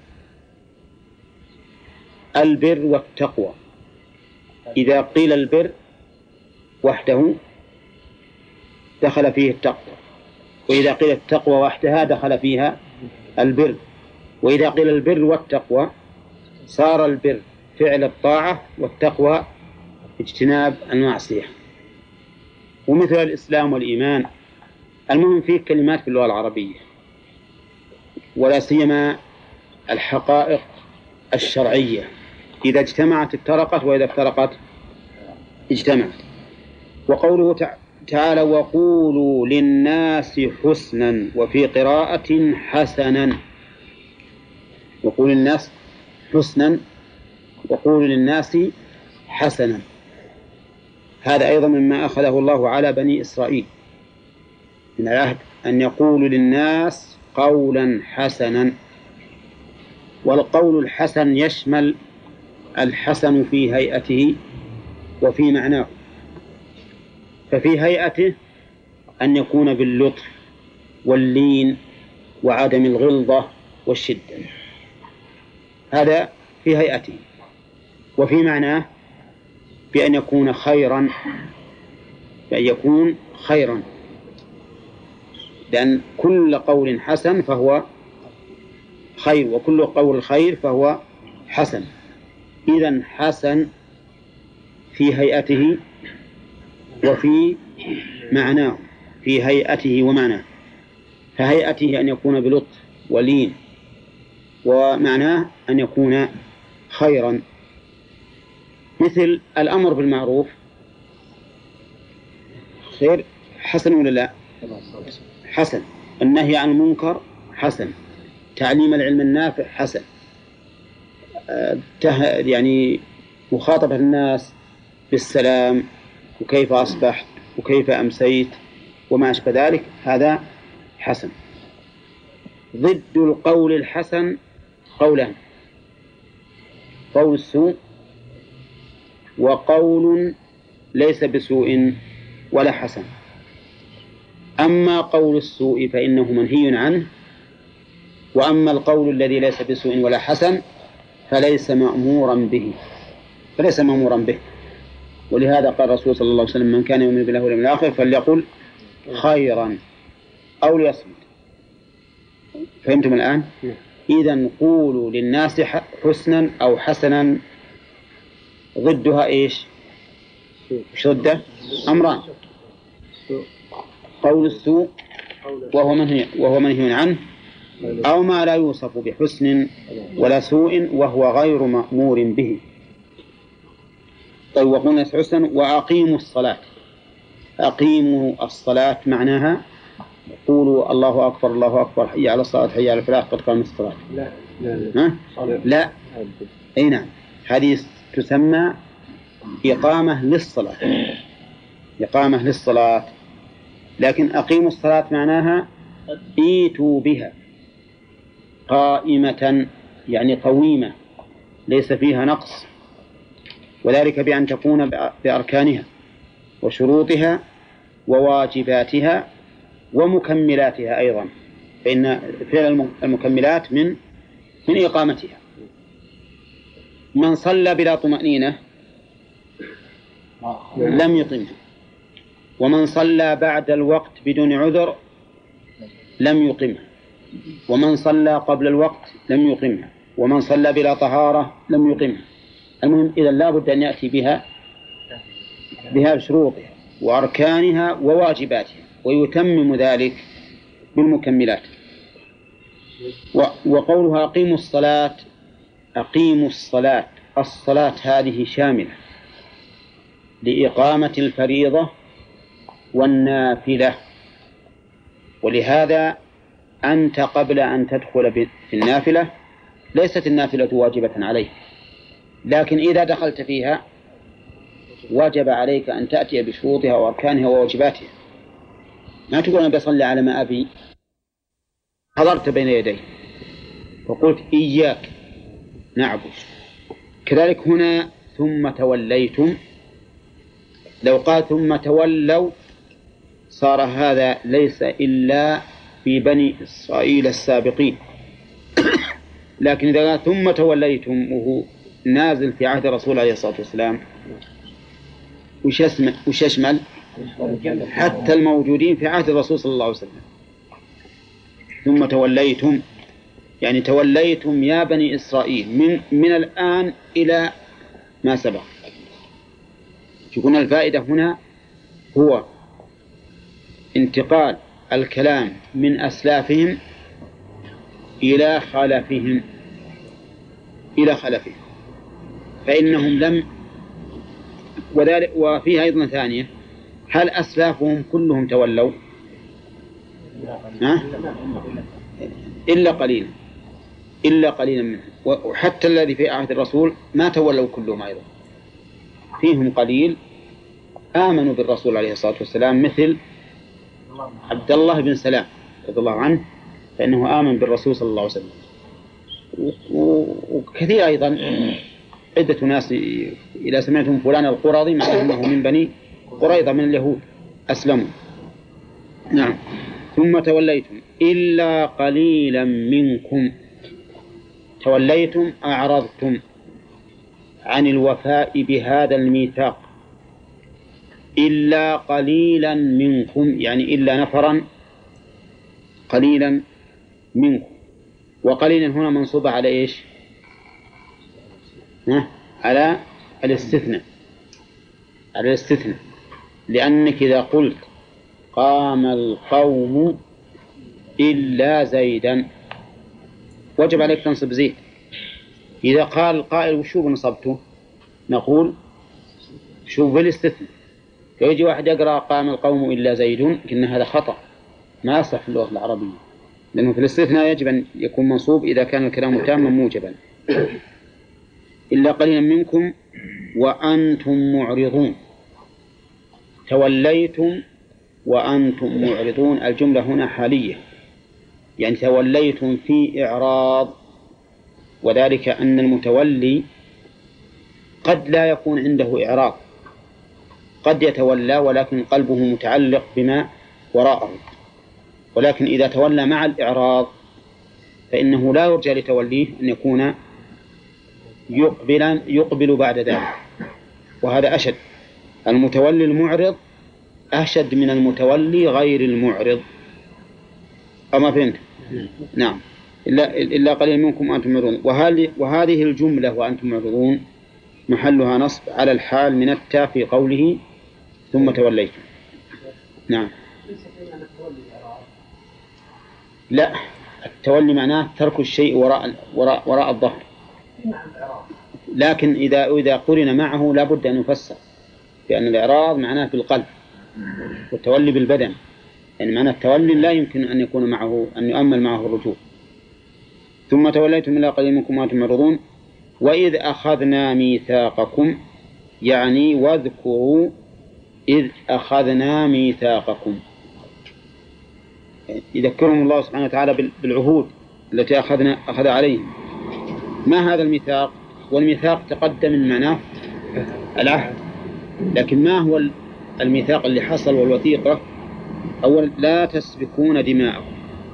البر والتقوى، إذا قيل البر وحده دخل فيه التقوى، وإذا قيل التقوى وحدها دخل فيها البر. وإذا قيل البر والتقوى صار البر فعل الطاعة والتقوى اجتناب المعصية. ومثل الإسلام والإيمان. المهم فيه كلمات في اللغة العربية، ولا سيما الحقائق الشرعية إذا اجتمعت افترقت، وإذا افترقت اجتمعت. وقوله تعالى وقولوا للناس حسنا، وفي قراءة حسنا. وقول للناس حسنا وقول للناس حسنا. هذا أيضا مما أخذه الله على بني إسرائيل من العهد، أن يقولوا للناس قولا حسنا. والقول الحسن يشمل الحسن في هيئته وفي معناه. ففي هيئته أن يكون باللطف واللين وعدم الغلظة والشدة، هذا في هيئته. وفي معناه بأن يكون خيرا، بأن يكون خيرا، لأن كل قول حسن فهو خير، وكل قول خير فهو حسن. إذن حسن في هيئته وفي معناه، في هيئته ومعناه. فهيئته أن يكون بلطف ولين، ومعناه أن يكون خيرا. مثل الأمر بالمعروف خير، حسن ولا لا؟ حسن. النهي عن المنكر حسن. تعليم العلم النافع حسن. يعني مخاطبة الناس بالسلام وكيف أصبحت وكيف أمسيت وما أشبه ذلك هذا حسن. ضد القول الحسن قولان: قول السوء، وقول ليس بسوء ولا حسن. أما قول السوء فإنه منهي عنه، وأما القول الذي ليس بسوء ولا حسن فليس مأمورا به. ولهذا قال الرسول صلى الله عليه وسلم: من كان يؤمن بالله واليوم الآخر فليقل خيرا أو ليصمت. فهمتم الآن؟ إذن قولوا للناس حسنا أو حسنا، ضدها إيش؟ ضده أمران: قول السوء وهو منهي عنه، أو ما لا يوصف بحسن ولا سوء وهو غير مأمور به. طيب، وقلنا حسنا. وأقيموا الصلاة. أقيموا الصلاة معناها قولوا الله أكبر الله أكبر، حي على الصلاة حي على الفلاح قد قامت الصلاة. لا. أي نعم، هذه تسمى إقامة للصلاة. لكن أقيموا الصلاة معناها إيتوا بها قائمة، يعني قويمة ليس فيها نقص، وذلك بأن تكون بأركانها وشروطها وواجباتها ومكملاتها أيضا، فإن فعل المكملات من إقامتها. من صلى بلا طمأنينة لم يقمها، ومن صلى بعد الوقت بدون عذر لم يقمها، ومن صلى قبل الوقت لم يقمها، ومن صلى بلا طهارة لم يقمها. المهم إذا لا بد أن يأتي بها بشروطها وأركانها وواجباتها، ويتمم ذلك بالمكملات. وقولها أقيموا الصلاة، الصلاة هذه شاملة لإقامة الفريضة والنافلة. ولهذا أنت قبل أن تدخل في النافلة ليست النافلة واجبة عليك، لكن إذا دخلت فيها وجب عليك أن تأتي بشروطها وأركانها وواجباتها. ما تقول أنا بصلي على ما أبي، حضرت بين يديه وقلت إياك نعبد. كذلك هنا ثم توليتم، لو قال ثم تولوا صار هذا ليس إلا في بني إسرائيل السابقين، لكن إذا قال ثم توليتم وهو نازل في عهد الرسول عليه الصلاة والسلام وش يشمل؟ حتى الموجودين في عهد الرسول صلى الله عليه وسلم. ثم توليتم يعني توليتم يا بني إسرائيل من الآن إلى ما سبق. يكون الفائدة هنا هو انتقال الكلام من أسلافهم إلى خلفهم، فإنهم لم. وذلك وفيها أيضا ثانية: هل أسلافهم كلهم تولوا؟ إلا قليلا منهم، وحتى الذي في عهد الرسول ما تولوا كلهم أيضا، فيهم قليل آمنوا بالرسول عليه الصلاة والسلام، مثل عبد الله بن سلام رضي الله عنه، فإنه آمن بالرسول صلى الله عليه وسلم. وكثير أيضا عدة ناس إذا سمعتم فلان القرظي مع أنه من بني قريظة من اليهود أسلموا. نعم. ثم توليتم إلا قليلا منكم، توليتم أعرضتم عن الوفاء بهذا الميثاق. إلا قليلا منكم يعني إلا نفرا قليلا منكم. وقليلا هنا منصوبة على إيش؟ على الاستثناء، لأنك إذا قلت قام القوم إلا زيدا وجب عليك تنصب زيد. إذا قال القائل وشو بنصبته نقول شوف بالاستثناء. لو يجي واحد يقرأ قام القوم إلا زيد إن هذا خطأ ما يصح في اللغة العربية، لأنه في الاستثناء يجب أن يكون منصوب إذا كان الكلام تاما موجبا. إلا قليلا منكم وأنتم معرضون. توليتم وأنتم معرضون، الجملة هنا حالية، يعني توليتم في إعراض، وذلك أن المتولي قد لا يكون عنده إعراض، قد يتولى ولكن قلبه متعلق بما وراءه، ولكن إذا تولى مع الإعراض فإنه لا يرجى لتوليه أن يكون يقبل بعد ذلك، وهذا أشد. المتولي المعرض أشد من المتولي غير المعرض، أما فهمت؟ نعم. إلا قليل منكم وأنتم معرضون. وهذه الجملة وأنتم معرضون محلها نصب على الحال من التاء في قوله ثم توليتم. نعم. لا، التولي معناه ترك الشيء وراء الظهر، لكن إذا قرن معه لا بد أن يفسر، لأن الإعراض معناه في القلب والتولي بالبدن، يعني معنى التولي لا يمكن أن يكون معه، أن يؤمل معه الرجوع. ثم توليتم إلا قليل منكم وأنتم معرضون. وإذ أخذنا ميثاقكم، يعني واذكروا إذ أخذنا ميثاقكم، يذكرهم الله سبحانه وتعالى بالعهود التي أخذ عليه. ما هذا الميثاق؟ والميثاق تقدم من معناه العهد، لكن ما هو الميثاق اللي حصل والوثيقة؟ أولا لا تسفكون دماءكم.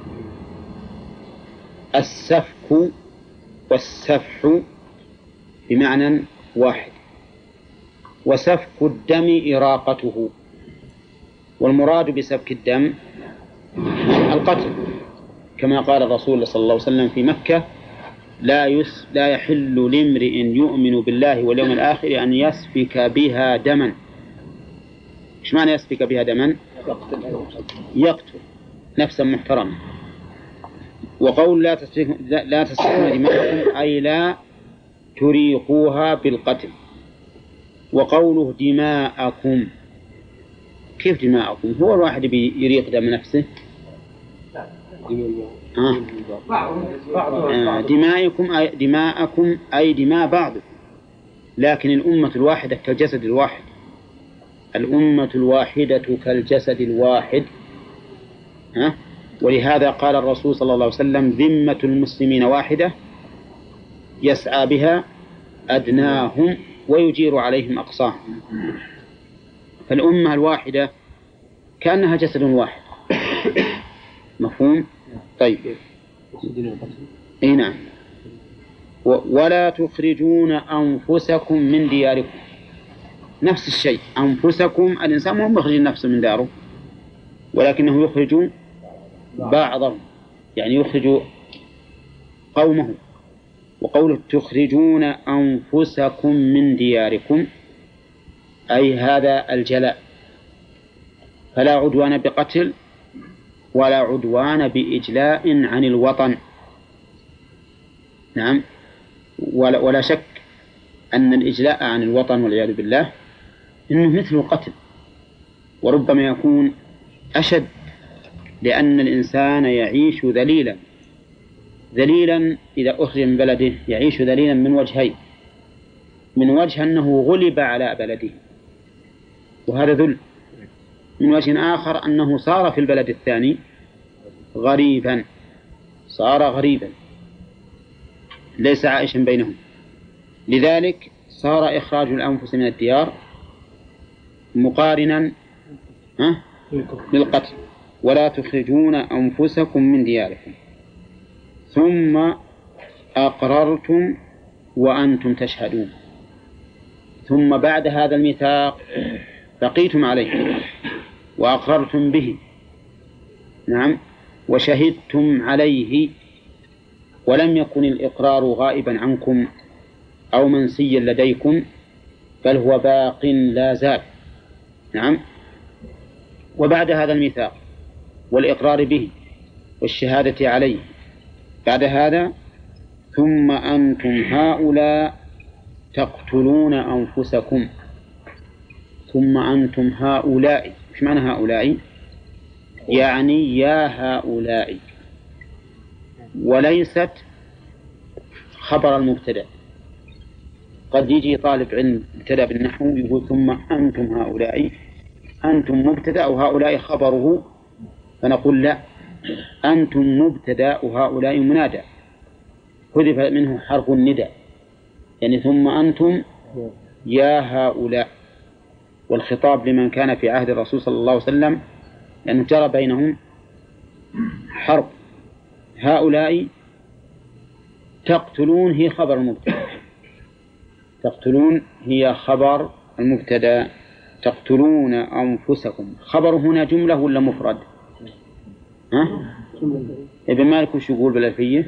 السفك والسفح بمعنى واحد، وسفك الدم إراقته، والمراد بسفك الدم القتل، كما قال الرسول صلى الله عليه وسلم في مكة: لا يحل لامرئ يؤمن بالله واليوم الآخر أن يسفك بها دما. إيش معنى يسفك بها دما؟ يقتل نفسا محترمة. وقول لا تسفكون دماءكم أي لا تريقوها بالقتل. وقوله دماءكم، كيف دماءكم؟ هو الواحد يريق دم نفسه؟ دماءكم أي دماء بعضكم، لكن الأمة الواحدة كالجسد الواحد. الأمة الواحدة كالجسد الواحد. ولهذا قال الرسول صلى الله عليه وسلم: ذمة المسلمين واحدة يسعى بها أدناهم ويجير عليهم أقصاهم. فالأمة الواحدة كأنها جسد واحد. مفهوم؟ طيب. أي نعم. ولا تخرجون أنفسكم من دياركم، نفس الشيء. أنفسكم، الإنسان مو يخرج نفسه من داره، ولكنه يخرج بعضهم، يعني يخرج قومه. وقوله تخرجون أنفسكم من دياركم أي هذا الجلاء، فلا عدوان بقتل ولا عدوان بإجلاء عن الوطن. نعم. ولا شك أن الإجلاء عن الوطن والعياذ بالله إنه مثل القتل، وربما يكون أشد، لأن الإنسان يعيش ذليلا إذا أخرج من بلده، يعيش ذليلا من وجهين: من وجه أنه غلب على بلده وهذا ذل، من وجه آخر أنه صار في البلد الثاني غريبا، صار غريبا ليس عائشا بينهم. لذلك صار إخراج الأنفس من الديار مقارنا بالقتل. ولا تخرجون أنفسكم من دياركم ثم أقررتم وأنتم تشهدون. ثم بعد هذا الميثاق بقيتم عليه وأقررتم به، نعم، وشهدتم عليه، ولم يكن الإقرار غائبا عنكم أو منسيا لديكم، بل هو باق لا زال. نعم. وبعد هذا الميثاق والإقرار به والشهادة عليه، بعد هذا ثم أنتم هؤلاء تقتلون أنفسكم. ثم أنتم هؤلاء، إيش معنى هؤلاء؟ يعني يا هؤلاء، وليست خبر المبتدأ. قد يجي طالب علم ابتدأ بالنحو يقول ثم أنتم هؤلاء، أنتم مبتدأ وهؤلاء خبره، فنقول لا، أنتم مبتدأ وهؤلاء منادى، حذف منه حرف النداء، يعني ثم أنتم يا هؤلاء. والخطاب لمن كان في عهد الرسول صلى الله عليه وسلم، لأنه جرى بينهم حرب. هؤلاء تقتلون هي خبر المبتدأ، تقتلون هي خبر المبتدأ، تقتلون أنفسكم. خبر هنا جملة ولا مفرد؟ ها؟ ابن مالك وش يقول بالألفية؟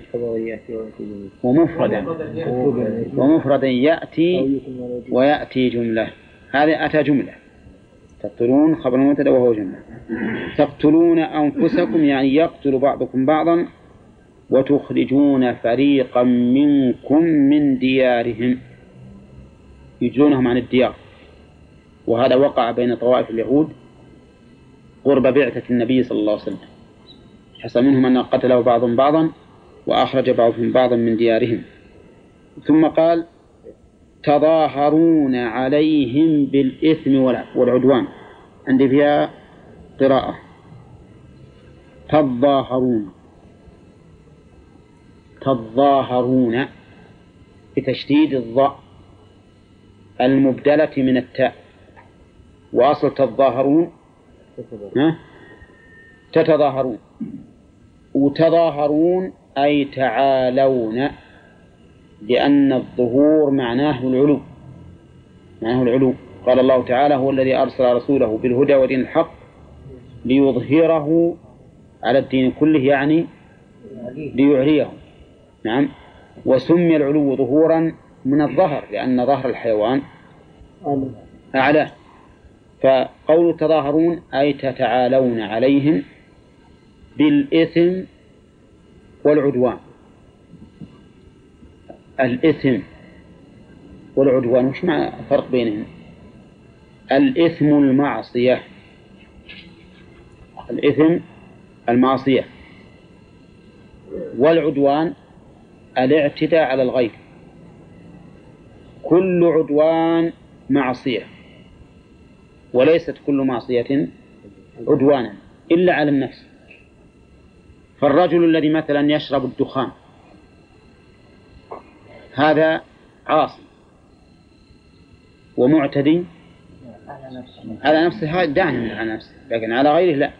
ومفردا يأتي ويأتي جملة. هذا أتى جملة. تقتلون خبر مبتدأ وهو جملة. تقتلون أنفسكم يعني يقتل بعضكم بعضا، وتخرجون فريقا منكم من ديارهم، يجلونهم عن الديار. وهذا وقع بين طوائف اليهود قرب بعثة النبي صلى الله عليه وسلم، حصل منهم أن قتلوا بعضهم بعضا وأخرج بعضهم بعضا من ديارهم. ثم قال تظاهرون عليهم بالإثم والعدوان. عندي فيها قراءة تظاهرون بتشديد الضاء المبدلة من التاء، وأصل تظاهرون تتظاهرون، وتظاهرون أي تعالون، لأن الظهور معناه العلو. قال الله تعالى هو الذي أرسل رسوله بالهدى ودين الحق ليظهره على الدين كله، يعني ليعليه. نعم. وسمي العلو ظهورا من الظهر، لأن ظهر الحيوان أعلى. فقول تظاهرون أي تتعالون عليهم بالإثم والعدوان. الإثم والعدوان وش معنى الفرق بينهم؟ الإثم المعصية، الإثم المعصية، والعدوان الاعتداء على الغير. كل عدوان معصية، وليست كل معصية عدوانا إلا على النفس. فالرجل الذي مثلا يشرب الدخان هذا عاصي ومعتدي على نفسه، هذا دعني على نفسه، لكن على غيره لا.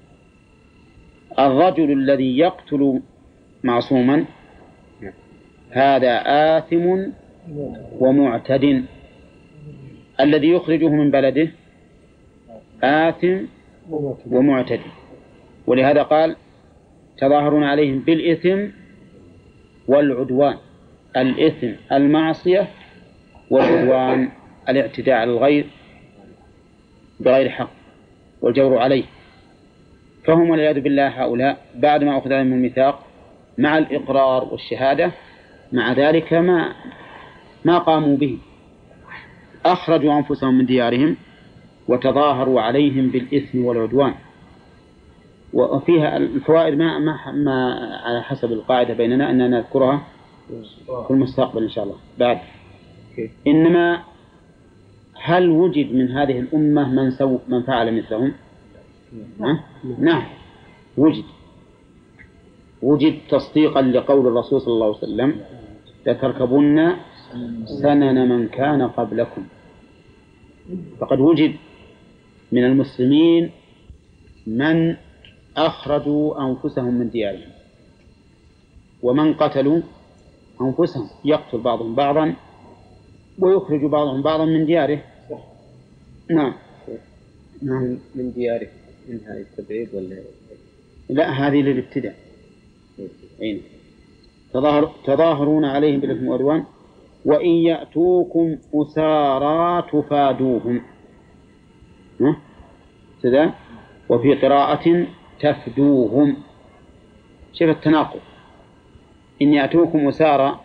الرجل الذي يقتل معصوما هذا آثم ومعتد، الذي يخرجه من بلده آثم ومعتد. ولهذا قال تظاهرون عليهم بالإثم والعدوان. الإثم المعصية، والعدوان الاعتداء على الغير بغير حق والجور عليه. فهم والعياذ بالله هؤلاء بعد ما أخذ عليهم الميثاق مع الإقرار والشهادة، مع ذلك ما قاموا به، أخرجوا أنفسهم من ديارهم وتظاهروا عليهم بالإثم والعدوان. وفيها الفوائد ما على حسب القاعدة بيننا أننا نذكرها في المستقبل إن شاء الله بعد. إنما هل وجد من هذه الأمة من فعل مثلهم؟ نعم وجد تصديقا لقول الرسول صلى الله عليه وسلم لتركبن سنن من كان قبلكم. فقد وجد من المسلمين من أخرجوا أنفسهم من ديارهم، ومن قتلوا أنفسهم، يقتل بعضهم بعضا ويخرج بعضهم بعضا من دياره. نعم من دياره، من هذه التبعيد ولا لا؟ هذه للابتداء. تظاهرون عليهم بالإثم والعدوان وإن يأتوكم أسارى تفادوهم. كذا. وفي قراءة تفدوهم. شوف التناقض، إن يأتوكم أسارى،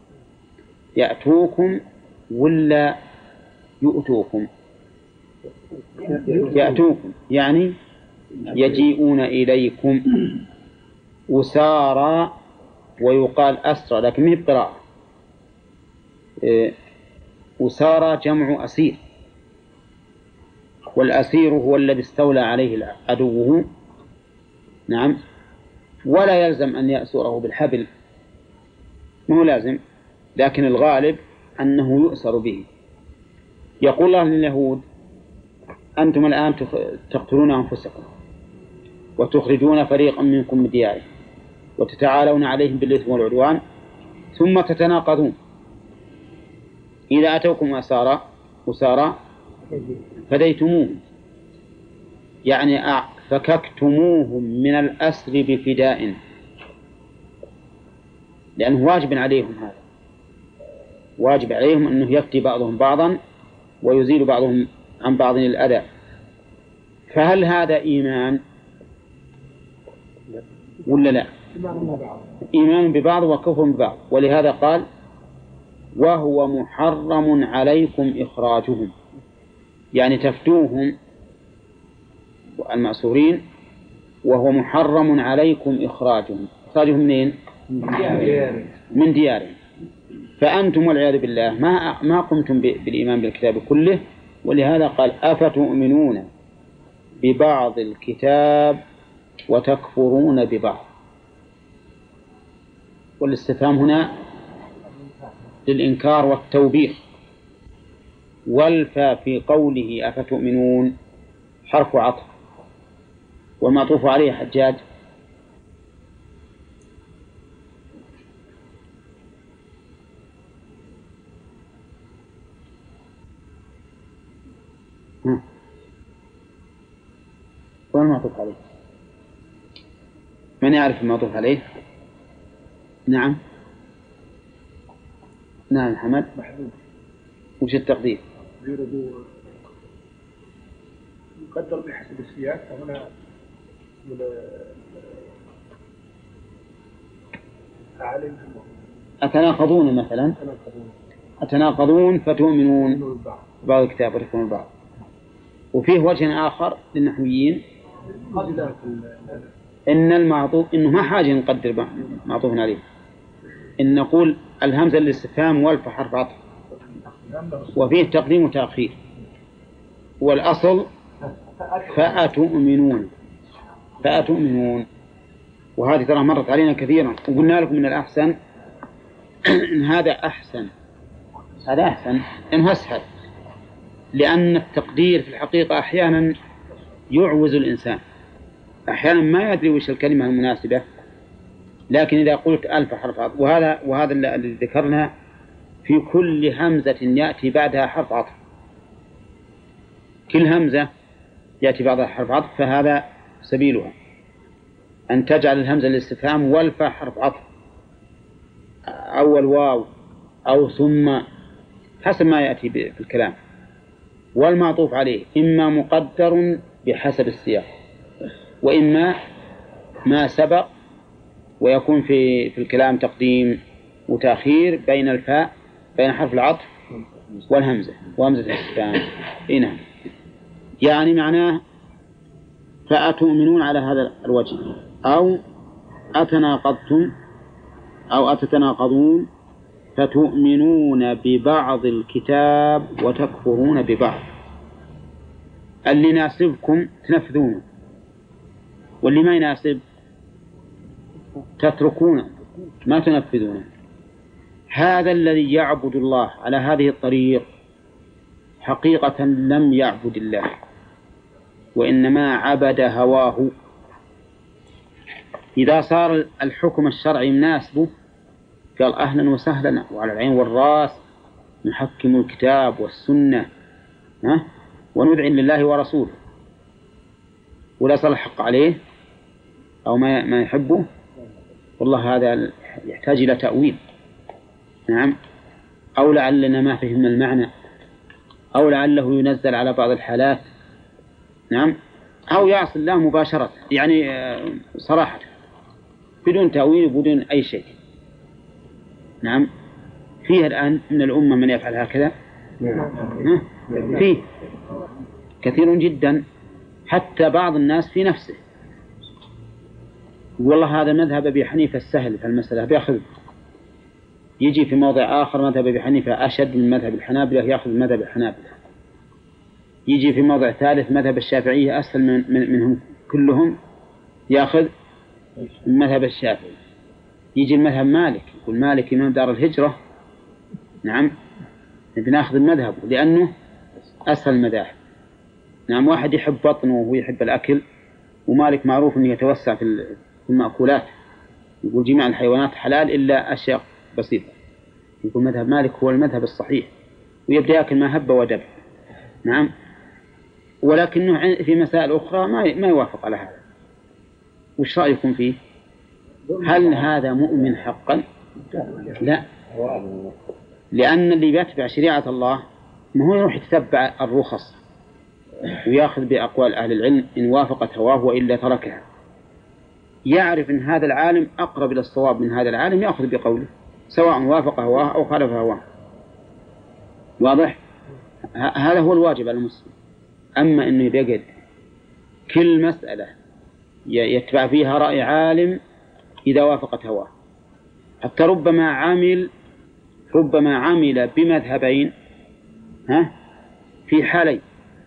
يأتوكم ولا يؤتوكم؟ يأتوكم يعني يجيئون إليكم. أسارى ويقال أسرى، لكن ما هي بقراءة. أسارى جمع أسير، والأسير هو الذي استولى عليه عدوه. نعم. ولا يلزم أن يأسره بالحبل، ما هو لازم، لكن الغالب أنه يؤسر به. يقول الله لليهود أنتم الآن تقتلون أنفسكم وتخرجون فريقا منكم من ديارهم وتتعالون عليهم بالإثم والعدوان، ثم تتناقضون. إذا أتوكم أسارى فديتموهم، يعني فككتموهم من الأسر بفداء، لأنه واجب عليهم، هذا واجب عليهم أنه يفتي بعضهم بعضا ويزيل بعضهم عن بعض الأذى. فهل هذا إيمان ولا لا؟ إيمان ببعض وكفر ببعض. ولهذا قال وهو محرم عليكم إخراجهم، يعني تفتوهم المأسورين وهو محرم عليكم إخراجهم. منين؟ من ديارهم. فأنتم والعياذ بالله ما قمتم بالإيمان بالكتاب كله، ولهذا قال أفتؤمنون ببعض الكتاب وتكفرون ببعض. والاستفهام هنا للإنكار والتوبيخ. والفا في قوله أفتؤمنون حرف عطف، والمعطوف عليه حجاج والمعطوف عليه. من يعرف المعطوف عليه؟ نعم حمد. وش التقدير؟ يقدر بحسب السياق. هنا أتناقضون مثلا، أتناقضون فتؤمنون بعض الكتاب وتكفرون بعض. وفيه وجه آخر للنحويين إن المعطوف إنه ما حاجة نقدر معطوف عليه، إن نقول الهمزة للاستفهام والف حرف عطف، وفيه تقديم وتأخير، والأصل فأتؤمنون. وهذه ترى مرت علينا كثيرا، وقلنا لكم من الأحسن إن هذا أحسن إنه أسهل، لأن التقدير في الحقيقة أحيانا يعوز الإنسان، أحيانا ما يدري وش الكلمة المناسبة. لكن إذا قلت ألف حرف عطف، وهذا الذي ذكرنا في كل همزة يأتي بعدها حرف عطف، كل همزة يأتي بعدها حرف عطف، فهذا سبيلها أن تجعل الهمزة للاستفهام والفاء حرف عطف أول واو أو ثم حسب ما يأتي في الكلام. والمعطوف عليه إما مقدر بحسب السياق، وإما ما سبق ويكون في الكلام تقديم وتأخير بين الفاء، بين حرف العطف والهمزة وهمزة الاستفهام. نعم، يعني معناه فأتؤمنون على هذا الوجه، أو أتناقضتم أو أتتناقضون فتؤمنون ببعض الكتاب وتكفرون ببعض. اللي يناسبكم تنفذونه، واللي ما يناسب تتركونه ما تنفذونه. هذا الذي يعبد الله على هذه الطريق حقيقة لم يعبد الله، وإنما عبد هواه. إذا صار الحكم الشرعي يناسبه قال أهلا وسهلا وعلى العين والرأس، نحكم الكتاب والسنة وندعي لله ورسوله. ولا صار الحق عليه أو ما يحبه، والله هذا يحتاج إلى تأويل. نعم، أو لعلنا ما فهمنا المعنى، أو لعله ينزل على بعض الحالات. نعم، أو يعصي الله مباشرة، يعني صراحة بدون تأويل وبدون أي شيء. نعم، فيه الآن من الأمة من يفعل هكذا، فيه كثير جدا، حتى بعض الناس في نفسه. والله هذا مذهب أبي حنيفة السهل في المسألة بيأخذ، يجي في موضع آخر مذهب أبي حنيفة أشد من مذهب الحنابلة يأخذ مذهب الحنابلة، يجي في موضع ثالث مذهب الشافعية أسهل منهم كلهم يأخذ مذهب الشافعي. يجي المذهب مالك، يقول مالك إمام دار الهجرة، نعم بناخذ المذهب لأنه أسهل المذاهب. نعم، واحد يحب بطنه وهو يحب الأكل، ومالك معروف أنه يتوسع في المأكولات، يقول جميع الحيوانات حلال إلا أشياء بسيطة، يقول مذهب مالك هو المذهب الصحيح. ويبدأ يأكل ما هب ودب. نعم. ولكنه في مسائل أخرى ما يوافق على هذا. وش رأيكم فيه؟ هل هذا مؤمن حقا؟ لا، لأن اللي يتبع شريعة الله ما هو يروح يتبع الرخص ويأخذ بأقوال أهل العلم إن وافقت هواه وإلا تركها. يعرف أن هذا العالم أقرب إلى الصواب من هذا العالم، يأخذ بقوله سواء وافق هواه أو خالف هواه. واضح؟ هذا هو الواجب على المسلم. أما أنه يقعد كل مسألة يتبع فيها رأي عالم إذا وافقت هواه، حتى ربما عمل بمذهبين في حالين،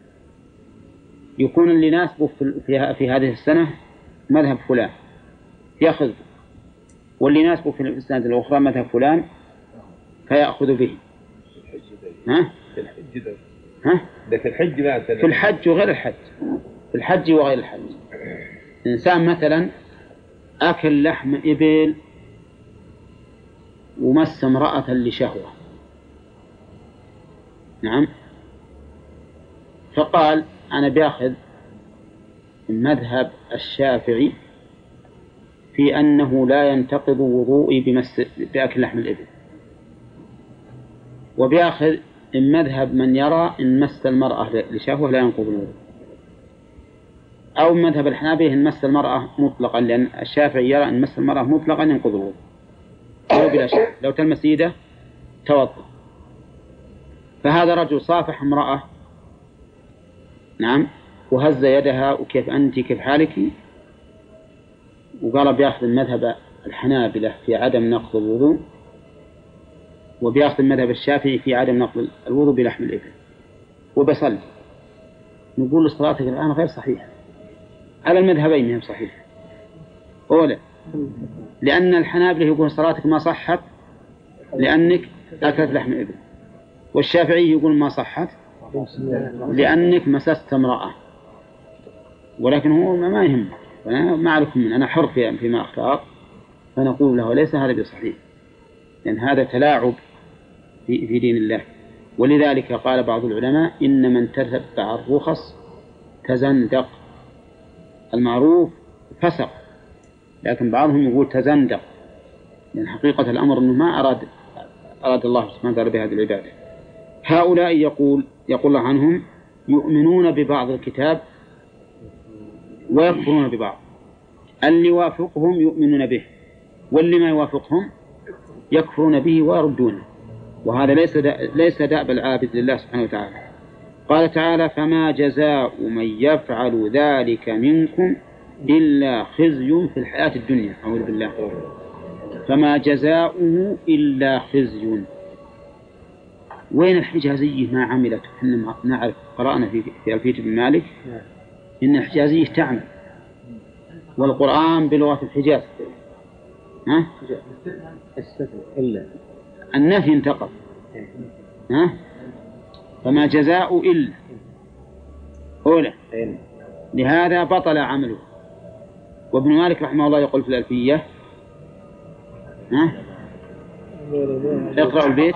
يكون اللي يناسبه في هذه السنة مذهب فلان يأخذ، واللي يناسبه في السنة الأخرى مذهب فلان فيأخذ به. في الحج وغير الحج، في الحج وغير الحج. إنسان مثلا أكل لحم إبل ومس امرأة لشهوة، نعم، فقال أنا بأخذ المذهب الشافعي في أنه لا ينتقض وضوئي بأكل لحم الإبل، وبيأخذ المذهب من يرى إن مس المرأة لشهوة لا ينقض الوضوء، أو مذهب الحنابلة إن مس المرأة مطلقا، لأن الشافعي يرى إن مس المرأة مطلقا ينقض الوضوء أو بلا شك، لو تلمس يده توضأ. فهذا رجل صافح امرأة، نعم، وهز يدها وكيف أنت كيف حالك، وقال بيأخذ المذهب الحنابلة في عدم نقض الوضوء، وبيأخذ المذهب الشافعي في عدم نقض الوضوء بلحم الإبل، وبصلي. نقول صلاتك الآن غير صحيحة على المذهبين، هم صحيح أولا، لأن الحنابلة يقول صلاتك ما صحت لأنك أكلت لحم إبل، والشافعي يقول ما صحت لأنك مسست امرأة. ولكن هو ما يهم، ما أعرف من أنا حر فيما أختار، فنقول له ليس هذا بصحيح، لأن هذا تلاعب في دين الله. ولذلك قال بعض العلماء إن من تتبع الرخص تزندق. المعروف فسق، لكن بعضهم يقول تزندق، لأن حقيقة الأمر أنه ما أراد الله سبحانه وتعالى بهذه العبادة. هؤلاء يقول الله عنهم يؤمنون ببعض الكتاب ويكفرون ببعض، اللي يوافقهم يؤمنون به، واللي ما يوافقهم يكفرون به ويردونه، وهذا ليس دأب العابد لله سبحانه وتعالى. قال تعالى فما جزاء من يفعل ذلك منكم إلا خزي في الحياة الدنيا. أعوذ بالله. فما جزاؤه إلا خزي. وين الحجازية ما عملت؟ إحنا نعرف قرأنا في ألفية بن مالك إن الحجازية تعمل، والقرآن بلغة الحجاز. إلا النفي انتقض. فما جزاء إلا أولى، لهذا بطل عمله. وابن مالك رحمه الله يقول في الألفية اقرأوا البيت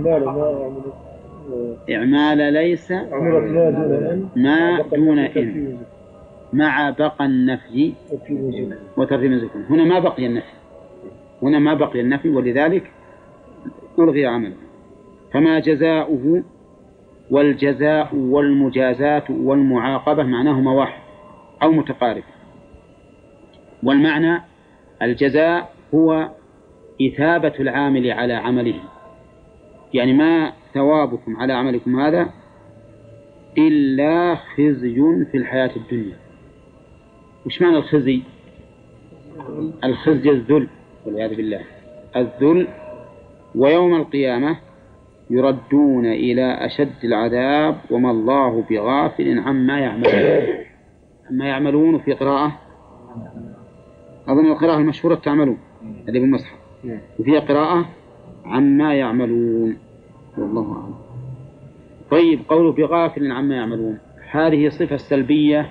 إعمال ليس ما دون إن مع بقى النفي وترتيب الذكر. هنا ما بقي النفي، ولذلك ألغي عمله. فما جزاؤه، والجزاء والمجازاة والمعاقبة معناهما واحد أو متقارب. والمعنى الجزاء هو إثابة العامل على عمله، يعني ما ثوابكم على عملكم هذا إلا خزي في الحياة الدنيا. وش معنى الخزي؟ الخزي الذل والعياذ بالله، الذل. ويوم القيامة يردون إلى أشد العذاب وما الله بغافل عما يعملون. وفي قراءة أظن القراءة المشهورة تعملون اللي بالمصحف، وفي قراءة عما يعملون، والله أعلم. طيب، قوله بغافل عما يعملون هذه صفة سلبية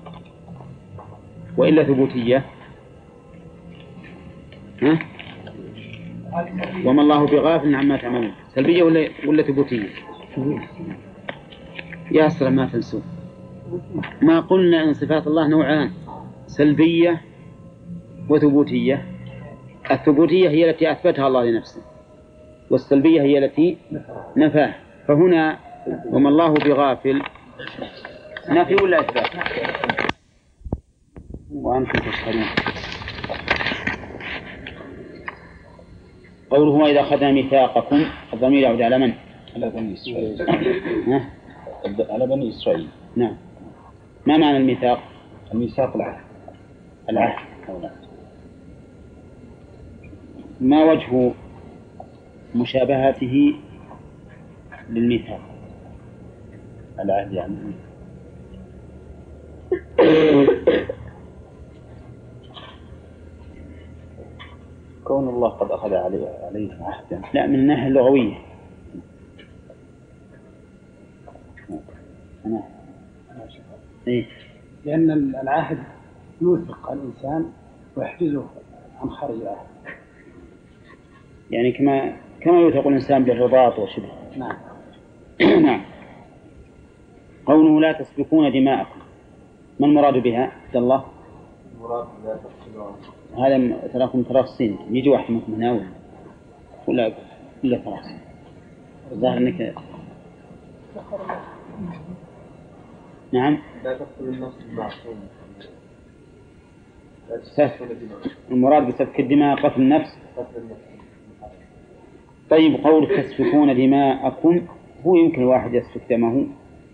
وإلا ثبوتية؟ وما الله بغافل عما تعملون سلبية ولا ثبوتية؟ يا سلام ما تنسوا، ما قلنا إن صفات الله نوعان، سلبية وثبوتية. الثبوتية هي التي أثبتها الله لنفسه، والسلبية هي التي نفاها. فهنا وما الله بغافل نفي ولا إثبات؟ وأنتم تشهدون. قوله وإذا أخذنا ميثاقكم، الضمير يعود على من؟ على بني إسرائيل. على بني إسرائيل. نعم. ما معنى الميثاق؟ الميثاق العهد. العهد. ما وجه مشابهته للميثاق؟ العهد يعني كون الله قد أخذ عليه عهدا. لا، من الناحية اللغوية. إيه؟ لأن العهد يوثق الإنسان ويحجزه عن خارج العهد. يعني كما يوثق الإنسان بالرباط وشبه. نعم. نعم. قوله لا تسفكون دماءكم، ما المراد بها عبد الله؟ المراد لا تقتلون. هذا تراكم تراصين، يجي واحد منكم هنا ولا تراص. الظاهر انك نعم. لا تقتل النفس المعصومة. المراد بسفك الدماء قتل النفس. قتل. طيب قول تسفكون دماءكم، هو يمكن الواحد يسفك دمه؟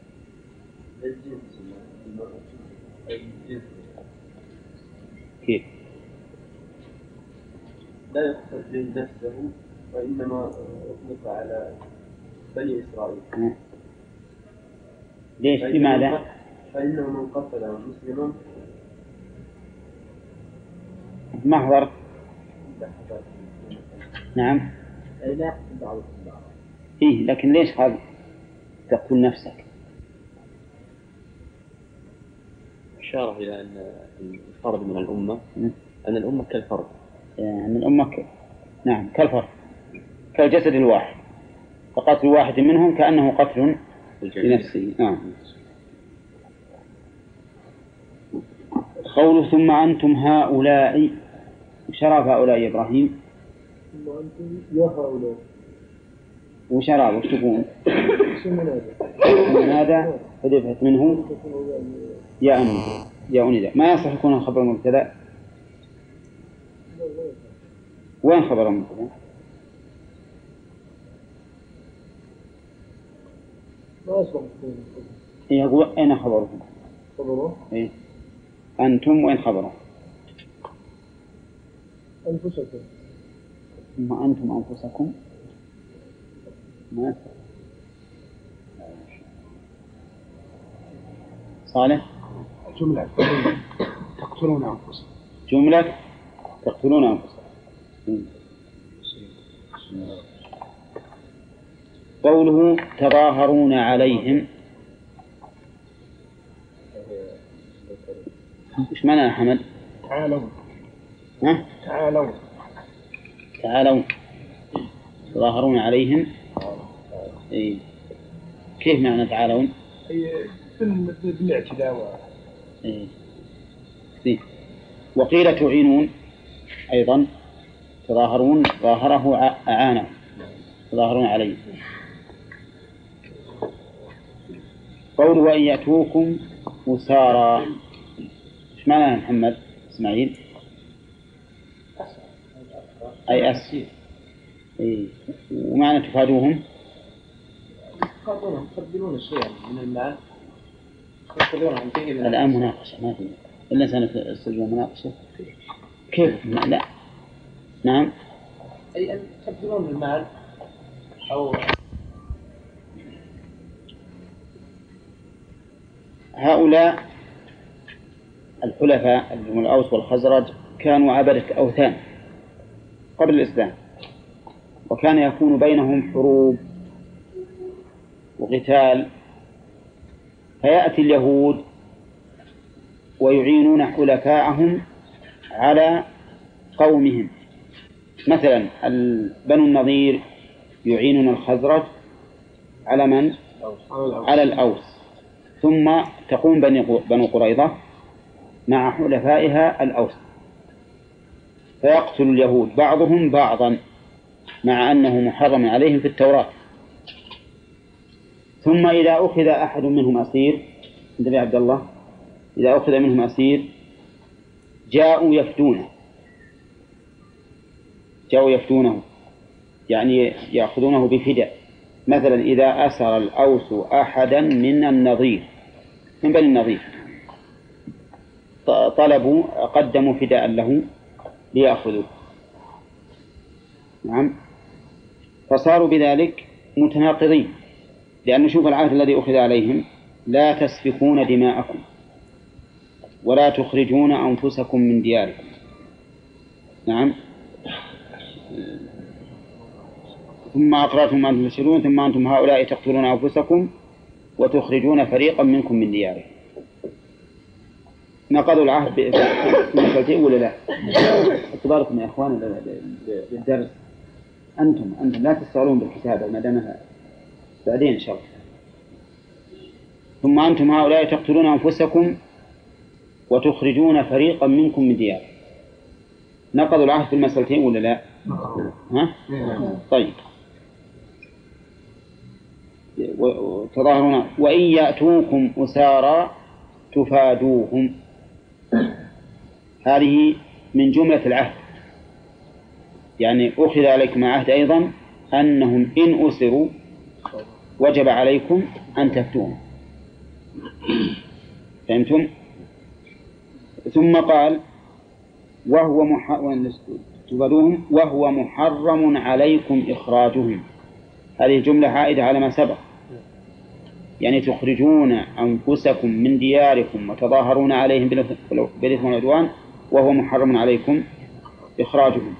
كيف؟ لا يقتل نفسه، وإنما أطلق على بني إسرائيل. ليش؟ لماذا؟ فإنه من قتل مسلما محضر. نعم. أي لا يقتل بعضهم بعضا. إيه، لكن ليش قال تقتل نفسك؟ إشارة إلى أن الفرد من الأمة، أن الأمة كالفرد. أن الأمة نعم كالفرد، كالجسد الواحد، فقتل واحد منهم كأنه قتل لنفسه. قوله ثم أنتم هؤلاء، شرف هؤلاء يا إبراهيم؟ ثم أنتم يا هؤلاء. وشراب وش تكون؟ منادى فدفعت منه يا أمي يا أنيدا. ما يصح يكون الخبر مبتدأ. وين خبر مبتدأ؟ ما يصح يقول أين خبره؟ خبره؟ إيه؟ أنتم وين خبره؟ أنفسكم. ثم أنتم أنفسكم ما يصح. صالح؟ جملة تقتلون أنفسكم. جملة تقتلون أنفسكم. قوله تظاهرون عليهم، إيش معنى يا حمد؟ تعالوا. ها؟ تعالوا. تعالوا تظاهرون عليهم. إيه. كيف معنى تعالون؟ بالاعتداء. إيه. وقيل تعينون أيضا، تظاهرون ظاهره أعانه، تظاهرون عليه. قوله وإن يأتوكم أسارى، إيش معنى محمد إسماعيل؟ أي أسير. إيه. ومعنى تفادوهم؟ يقدرون شيئا من المال. الآن مناقشة ما في إلا سنستجيب مناقشة. كيف؟ لا. نعم. أي أن تبذلون المال أو هؤلاء الحلفاء من الأوس والخزرج كانوا عبدة أوثان قبل الإسلام، وكان يكون بينهم حروب وقتال، فيأتي اليهود ويعينون حلفاءهم على قومهم. مثلا بنو النضير يعينون الخزرج على من؟ على الأوس. ثم تقوم بنو قريظة مع حلفائها الأوس فيقتل اليهود بعضهم بعضا مع أنه محرم عليهم في التوراة. ثم إذا أخذ أحد منهم أسير، انتبه يا عبد الله، إذا أخذ منهم أسير جاءوا يفتونه يعني يأخذونه بفداء. مثلا إذا أسر الأوس أحدا من النظير من بني النظير قدموا فداء له ليأخذوا. نعم. فصاروا بذلك متناقضين، لأن شوف العهد الذي أخذ عليهم: لا تسفكون دماءكم ولا تخرجون أنفسكم من دياركم. نعم. ثم أقررتم أن تبشرون ثم أنتم هؤلاء تقتلون أنفسكم وتخرجون فريقا منكم من ديارهم. نقضوا العهد بمثلتين ولا لا؟ اعتباركم يا إخوان بالدرس، أنتم لا تستغلون بالكتابة ما دامها بعدين إن شاء الله. ثم أنتم هؤلاء تقتلون أنفسكم وتخرجون فريقا منكم من ديارهم. نقضوا العهد بالمثلتين ولا لا؟ ها؟ طيب. تظاهرون وإن يأتوكم أسارى تفادوهم، هذه من جملة العهد، يعني أخذ عليكم عهد أيضا أنهم إن أسروا وجب عليكم أن تفتوهم. فهمتم؟ ثم قال وهو محرم عليكم إخراجهم. هذه جملة عائدة على ما سبق، يعني تخرجون أنفسكم من دياركم وتظاهرون عليهم بالإثم والعدوان وهو محرم عليكم إخراجهم.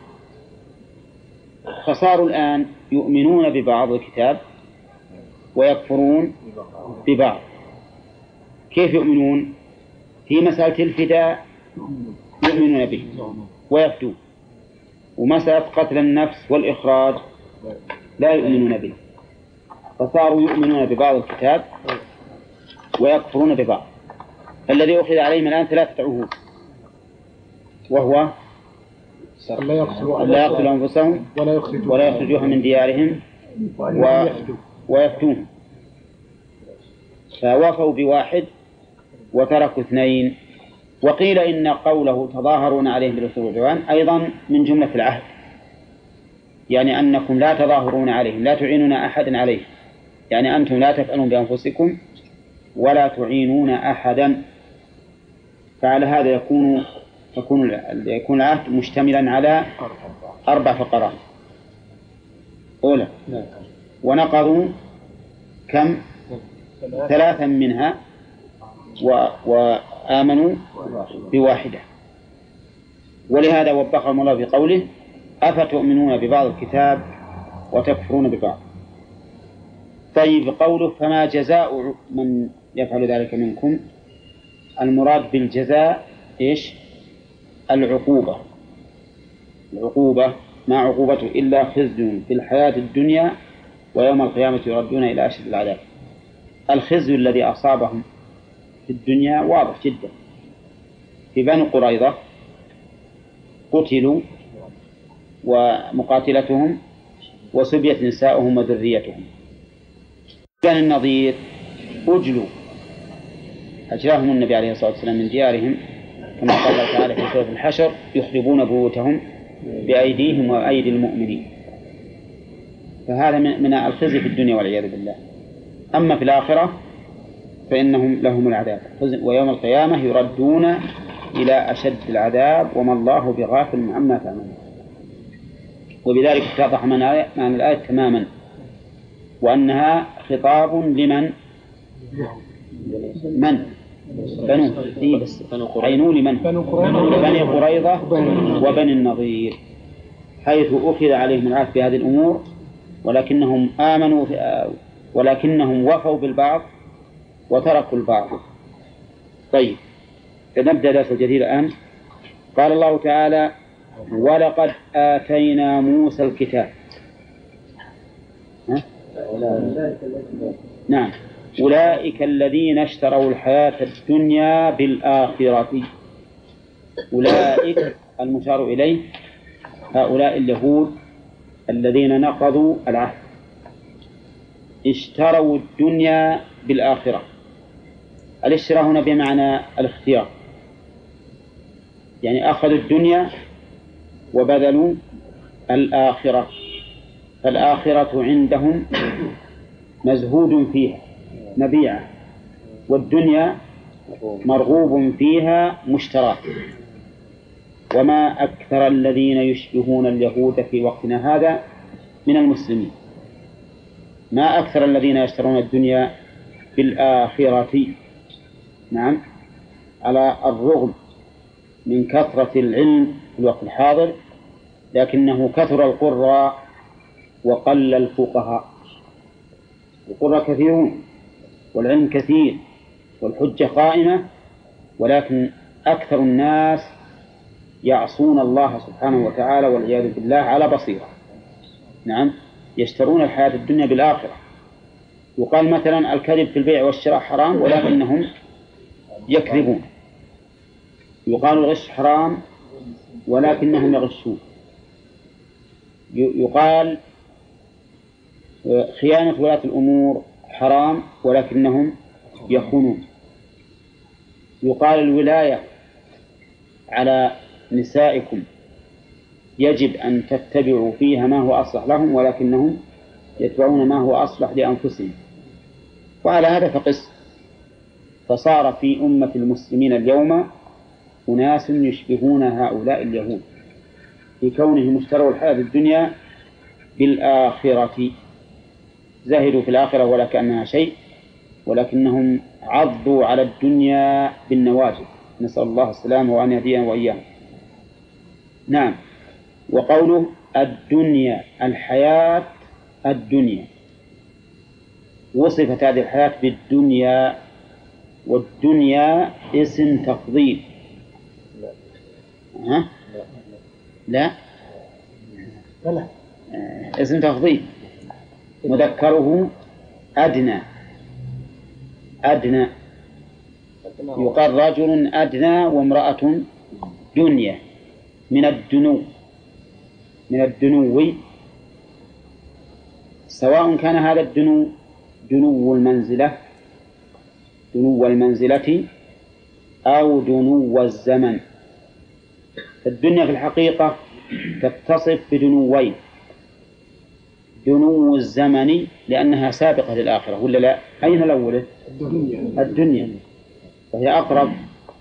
فصاروا الآن يؤمنون ببعض الكتاب ويكفرون ببعض. كيف يؤمنون؟ في مسألة الفداء يؤمنون به ويفدون، ومسألة قتل النفس والإخراج لا يؤمنون به. فصاروا يؤمنون ببعض الكتاب ويكفرون ببعض. الذي أخذ عليهم الآن 3 عهود، وهو لا يقتلوا أنفسهم ولا يخرجوها من ديارهم ويفتون. فوافوا بواحد وتركوا 2. وقيل إن قوله تظاهرون عليهم بالإثم والعدوان أيضا من جملة العهد، يعني أنكم لا تظاهرون عليهم، لا تعينون أحدا عليهم، يعني أنتم لا تفعلون بأنفسكم ولا تعينون أحدا. فعلى هذا يكون العهد مشتملا على 4 فقرات. أولى ونقضوا كم؟ 3 منها وآمنوا بواحدة. ولهذا وبخهم الله في قوله أفتؤمنون ببعض الكتاب وتكفرون ببعض. طيب، قوله فما جزاء من يفعل ذلك منكم، المراد بالجزاء إيش؟ العقوبة ما عقوبته إلا خزي في الحياة الدنيا ويوم القيامة يردون إلى أشد العذاب. الخزي الذي أصابهم في الدنيا واضح جدا. في بني قريظة قتلوا ومقاتلتهم وسبيت نساؤهم وذريتهم. كان النظير أجلاهم النبي عليه الصلاة والسلام من ديارهم كما قال الله تعالى في سورة الحشر يخربون بيوتهم بأيديهم وأيدي المؤمنين. فهذا من الخزي في الدنيا والعياذ بالله. أما في الآخرة فإنهم لهم العذاب، ويوم القيامة يردون إلى أشد العذاب وما الله بغافل عما تعملون. وبذلك اتضح معنى الآية تماما، وأنها خطاب لمن؟ عينوا لمن؟ بني قريظة وبني النظير، حيث أخذ عليهم العهد بهذه الأمور ولكنهم آمنوا ولكنهم وفوا بالبعض وتركوا البعض. طيب، نبدأ درس الجديد الآن. قال الله تعالى ولقد آتينا موسى الكتاب. نعم. أولئك الذين اشتروا الحياة الدنيا بالآخرة. أولئك المشار إليه هؤلاء اليهود الذين نقضوا العهد، اشتروا الدنيا بالآخرة. الاشتراء هنا بمعنى الاختيار، يعني أخذوا الدنيا وبذلوا الآخرة، فالآخرة عندهم مزهود فيها مبيعة، والدنيا مرغوب فيها مشتراه. وما أكثر الذين يشبهون اليهود في وقتنا هذا من المسلمين، ما أكثر الذين يشترون الدنيا بالآخرة. نعم، على الرغم من كثرة العلم في الوقت الحاضر، لكنه كثر القراء وقل الفقهاء. القراء كثيرون والعلم كثير والحجة قائمة، ولكن أكثر الناس يعصون الله سبحانه وتعالى والعياذ بالله على بصيرة. نعم، يشترون الحياة الدنيا بالآخرة. يقال مثلا الكذب في البيع والشراء حرام ولكنهم يكذبون، يقال الغش حرام ولكنهم يغشون، يقال خيانة ولاة الأمور حرام ولكنهم يخونون، يقال الولاية على نسائكم يجب أن تتبعوا فيها ما هو أصلح لهم ولكنهم يتبعون ما هو أصلح لأنفسهم. وعلى هذا فقس، فصار في أمة المسلمين اليوم أناس يشبهون هؤلاء اليهود في كونهم اشتروا الحياة الدنيا بالآخرة، زهدوا في الآخرة ولا كأنها شيء، ولكنهم عضوا على الدنيا بالنواجذ، نسأل الله السلامة وأن يهدينا وإياهم. نعم. وقوله الدنيا الحياة الدنيا، وصفت هذه الحياة بالدنيا، والدنيا اسم تفضيل. ها؟ لا، اسم تفضيل، مذكره أدنى. أدنى يقال رجل أدنى وامرأة دنيا، من الدنو، من الدنو، سواء كان هذا الدنو دنو المنزلة، دنو المنزلة أو دنو الزمن. الدنيا في الحقيقة تتصف بدنوين، دنو الزمن لأنها سابقة للآخرة ولا لا؟ أين الأولى؟ الدنيا وهي أقرب،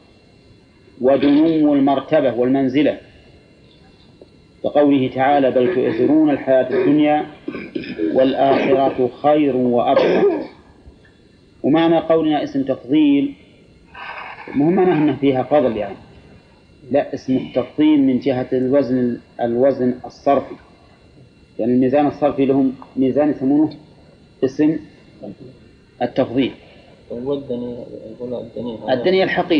ودنو المرتبة والمنزلة، وقوله تعالى بل تؤثرون الحياة الدنيا والآخرة خير وأبقى. ومعنى قولنا اسم تفضيل مهم معناه أنه فيها فضل، يعني لا، اسم التفضيل من جهة الوزن الصرفي، يعني الميزان الصرفي لهم ميزان يسمونه اسم التفضيل. الدنيا الحقير.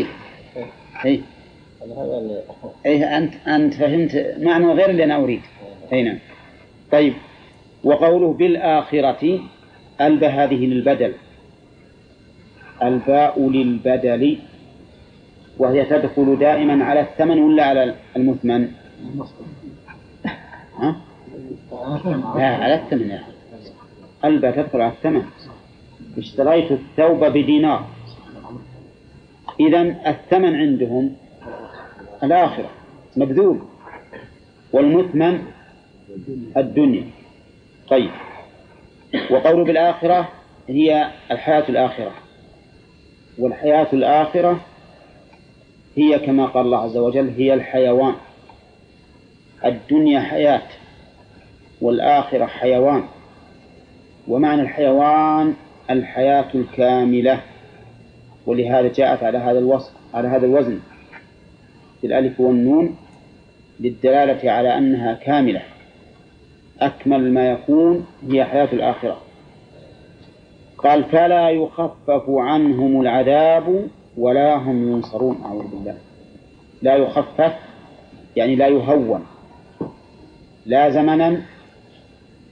أي أنت فهمت معنى غير اللي أنا أريد. نعم. طيب، وقوله بالآخرة الباء هذه للبدل، الباء للبدل، وهي تدخل دائما على الثمن ولا على المثمن؟ ها؟ لا، على الثمن يا أخي. الباء تدخل على الثمن. اشتريت الثوب بدينار، إذن الثمن عندهم الآخرة مبذول، والمثمن الدنيا. طيب، وقول بالآخرة هي الحياة الآخرة، والحياة الآخرة هي كما قال الله عز وجل هي الحيوان. الدنيا حياة والآخرة حيوان، ومعنى الحيوان الحياة الكاملة، ولهذا جاءت على هذا الوصف، على هذا الوزن بالألف والنون، للدلالة على أنها كاملة، أكمل ما يكون هي حياة الآخرة. قال فلا يخفف عنهم العذاب ولا هم ينصرون. أعوذ بالله. لا يخفف يعني لا يهون، لا زمنا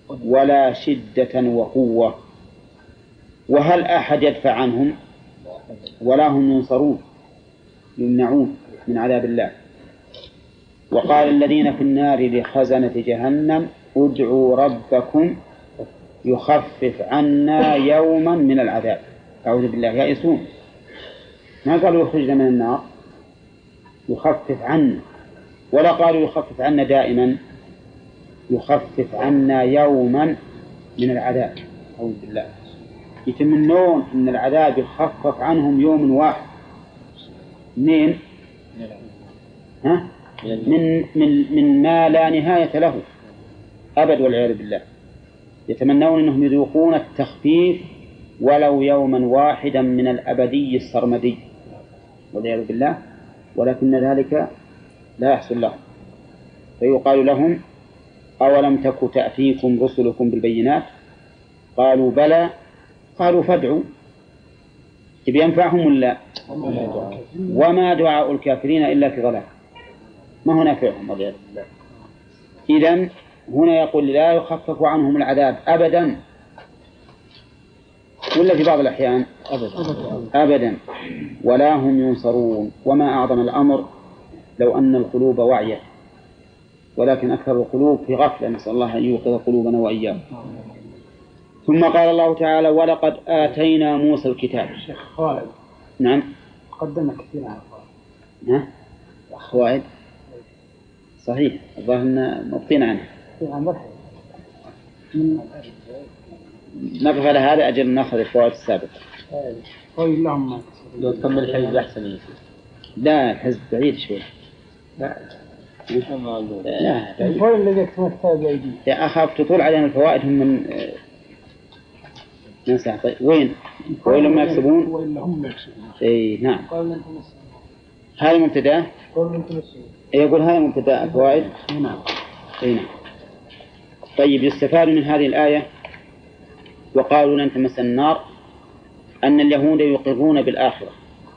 ولا شدة وقوة. وهل أحد يدفع عنهم؟ ولا هم ينصرون يمنعون من عذاب الله. وقال الذين في النار لخزنة جهنم ادعوا ربكم يخفف عنا يوما من العذاب. أعوذ بالله، يائسون، ما قالوا يخرجنا من النار، يخفف عنا، ولا قالوا يخفف عنا دائما، يخفف عنا يوما من العذاب. أعوذ بالله، يتمنون أن العذاب يخفف عنهم يوم واحد. منين؟ ها؟ من ما لا نهاية له أبد والعياذ بالله. يتمنون أنهم يذوقون التخفيف ولو يوما واحدا من الأبدي السرمدي والعياذ بالله، ولكن ذلك لا يحصل لهم. فيقال لهم أولم تك تأتيكم رسلكم بالبينات؟ قالوا بلى، قالوا فادعوا. تبي ينفعهم ولا؟ وما دعاء الكافرين إلا في ضلال، ما هو نافعهم والعياذ بالله. إذن هنا يقول لا يخفف عنهم العذاب أبدا، ولا في بعض الأحيان أبدا، ولا هم ينصرون. وما أعظم الأمر لو أن القلوب وعية، ولكن أكثر القلوب في غفلة، نسأل الله أن يوقظ قلوبنا وإياهم. ثم قال الله تعالى ولقد آتينا موسى الكتاب. شيخ خالد، نعم، قدمنا كثير عن الخوارج. خوائد صحيح، الظاهر أن مبطين عنه. نقف على هذا أجل نأخذ الفوائد السابقة. طيب اللهم لو تكمل الحزب أحسن يصير. لا، الحزب بعيد شوي. لا الفوائد الذي يكتب كتاب بأيدي. يا أخاف تطول علينا الفوائد. هم من ننسى. طيب وين لما يكسبون؟ وإلا هم يكسبون. إيه نعم. قال أنتم مسلمون. هذا مبتدأ. قال أنتم مسلمون. يقول هذا مبتدأ الفوائد. نعم. إيه نعم. طيب يستفاد من هذه الآية وقالوا لن تمس النار أن اليهود يقرون بالآخرة،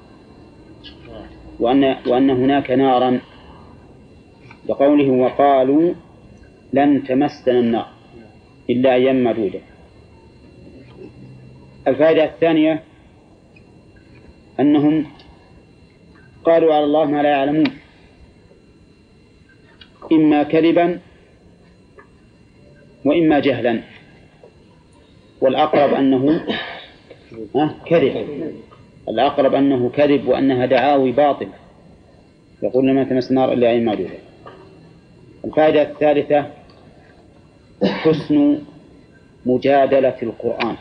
وأن هناك نارا، بقوله وقالوا لن تمسنا النار إلا أيام معدودة. الفائدة الثانية أنهم قالوا على الله ما لا يعلمون، إما كذبا وإما جهلا، والأقرب أنه كذب، الأقرب أنه كذب وأنها دعاوي باطلة، يقول لما تمس النار إلا أيام معدودة. الفائدة الثالثة حسن مجادلة القرآن،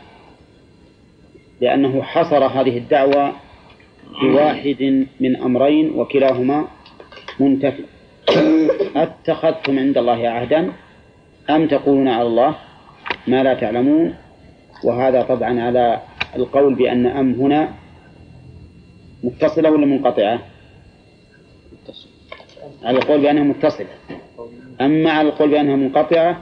لأنه حصر هذه الدعوة بواحد من أمرين وكلاهما منتفي: أتخذتم عند الله عهدا أم تقولون على الله ما لا تعلمون. وهذا طبعا على القول بأن أم هنا متصلة ولا منقطعة؟ على القول بأنها متصلة. أما على القول بأنها منقطعة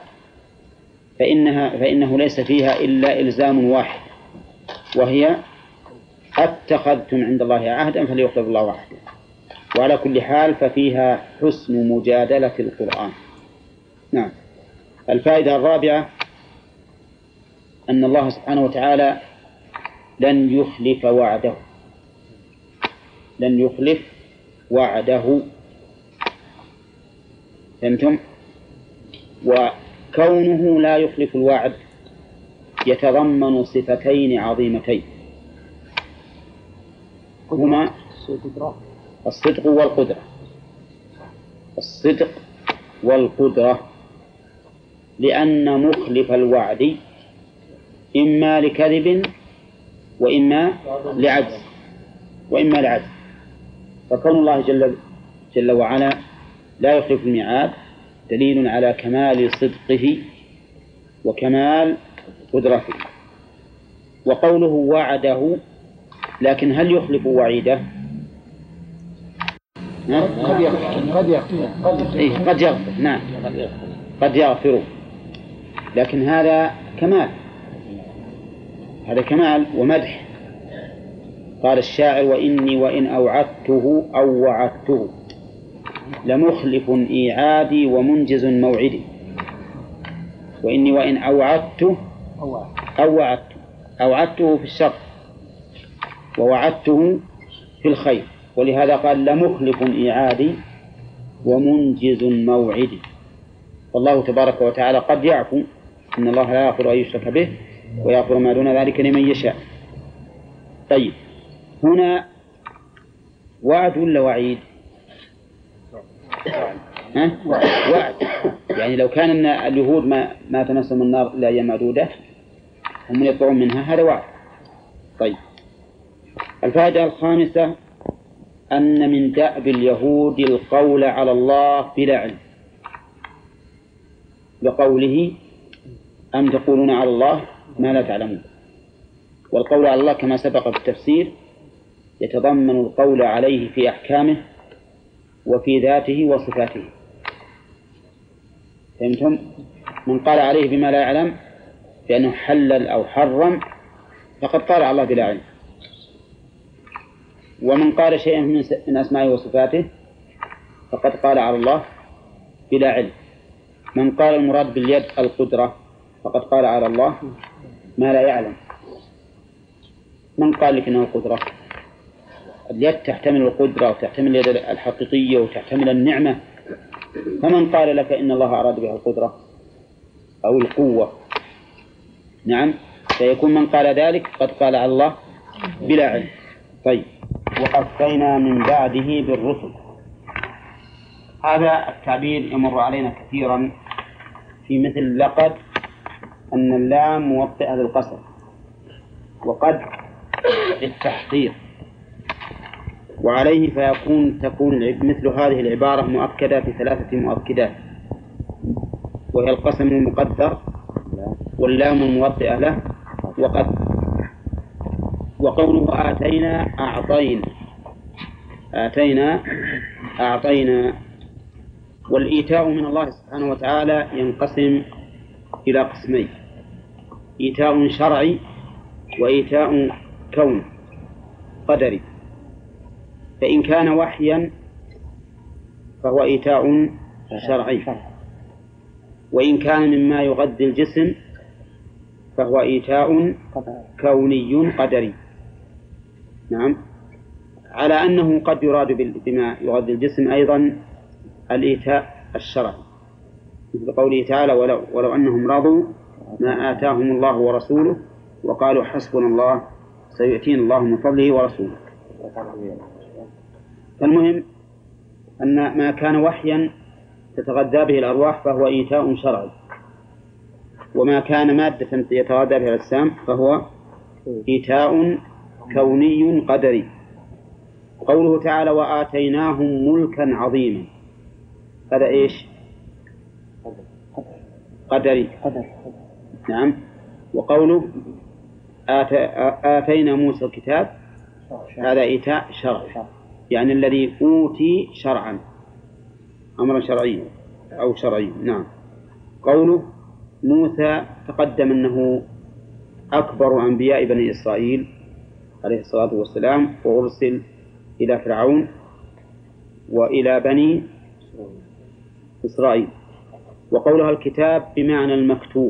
فإنه ليس فيها إلا إلزام واحد، وهي أتخذتم عند الله عهدا فليخلف الله عهدا. وعلى كل حال ففيها حسن مجادلة القرآن. نعم. الفائدة الرابعة أن الله سبحانه وتعالى لن يخلف وعده، لن يخلف وعده. فهمتم؟ وكونه لا يخلف الوعد يتضمن صفتين عظيمتين هما الصدق والقدرة. الصدق والقدرة، لأن مخلف الوعد إما لكذب وإما لعجز فكون الله جل وعلا لا يخلف الميعاد دليل على كمال صدقه وكمال قدرته. وقوله وعده، لكن هل يخلف وعيده؟ قد يغفر. نعم قد يغفر، لكن هذا كمال، هذا كمال ومدح. قال الشاعر وإني وإن أوعدته أو وعدته لمخلف إيعادي ومنجز موعدي. وإني وإن أوعدته في الشر ووعدته في الخير، ولهذا قال لمخلف إيعادي ومنجز موعدي. والله تبارك وتعالى قد يعفو، إن الله لا يغفر أن يشرك به ويغفر ما دون ذلك لمن يشاء. طيب، هنا وعد ولا وعيد؟ وعد. يعني لو كان أن اليهود ما تمسهم النار إلا أيام معدودة هم يطلعون منها، هذا وعد. طيب، الفائدة الخامسة أن من دأب اليهود القول على الله بلا علم، لقوله أم تقولون على الله ما لا تعلمون. والقول على الله كما سبق في التفسير يتضمن القول عليه في أحكامه وفي ذاته وصفاته. فهمتم؟ من قال عليه بما لا يعلم بأنه حلل أو حرم فقد قال على الله بلا علم. ومن قال شيئا من أسمائه وصفاته فقد قال على الله بلا علم. من قال المراد باليد القدرة فقد قال على الله ما لا يعلم. من قال لك إنه القدرة؟ اليد تحتمل القدرة وتحتمل اليد الحقيقية وتحتمل النعمة. فمن قال لك إن الله أراد بها القدرة أو القوة؟ نعم، فيكون من قال ذلك قد قال على الله بلا علم. طيب، وقفينا من بعده بالرسل. هذا التعبير يمر علينا كثيرا في مثل لقد، أن اللام موطئة للقسم، وقد للتحقيق، وعليه تكون مثل هذه العبارة مؤكدة في 3 مؤكدات، وهي القسم المقدر واللام الموطئة له وقد. وقوله آتينا أعطينا. والإيتاء من الله سبحانه وتعالى ينقسم إلى قسمين: إيتاء شرعي وإيتاء كوني قدري. فإن كان وحيا فهو إيتاء شرعي، وإن كان مما يغذي الجسم فهو إيتاء كوني قدري. نعم، على أنه قد يراد بما يغذي الجسم أيضا الإيتاء الشرعي، مثل قوله تعالى ولو أنهم رضوا ما آتاهم الله ورسوله وقالوا حسبنا الله سيؤتينا الله من فضله ورسوله. فالمهم أن ما كان وحيا تتغذى به الأرواح فهو إيتاء شرعي، وما كان مادة يتغذى بها الأجسام فهو إيتاء كوني قدري. قوله تعالى وآتيناهم ملكا عظيما، هذا إيش؟ قدري. نعم. وقوله آتينا موسى الكتاب، هذا إيتاء شرعي، يعني الذي أوتي شرعا، أمرا شرعيا أو شرعي. نعم. قوله موسى تقدم أنه أكبر أنبياء بني إسرائيل عليه الصلاة والسلام، وأرسل إلى فرعون وإلى بني إسرائيل. وقولها الكتاب بمعنى المكتوب،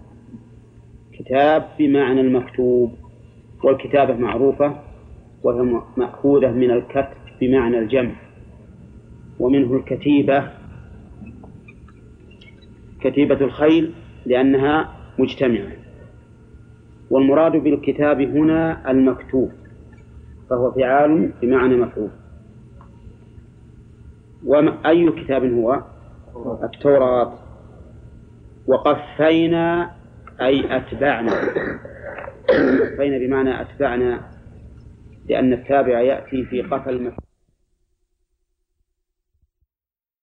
كتاب بمعنى المكتوب، والكتابة معروفة وهي مأخوذة من الكتب بمعنى الجمع، ومنه الكتيبة، كتيبة الخيل لأنها مجتمعة. والمراد بالكتاب هنا المكتوب، فهو فعال بمعنى مفعول. وأي كتاب هو؟ التوراة. وقفينا أي أتبعنا، قفينا بمعنى أتبعنا، لأن التابع يأتي في قفا المفعول.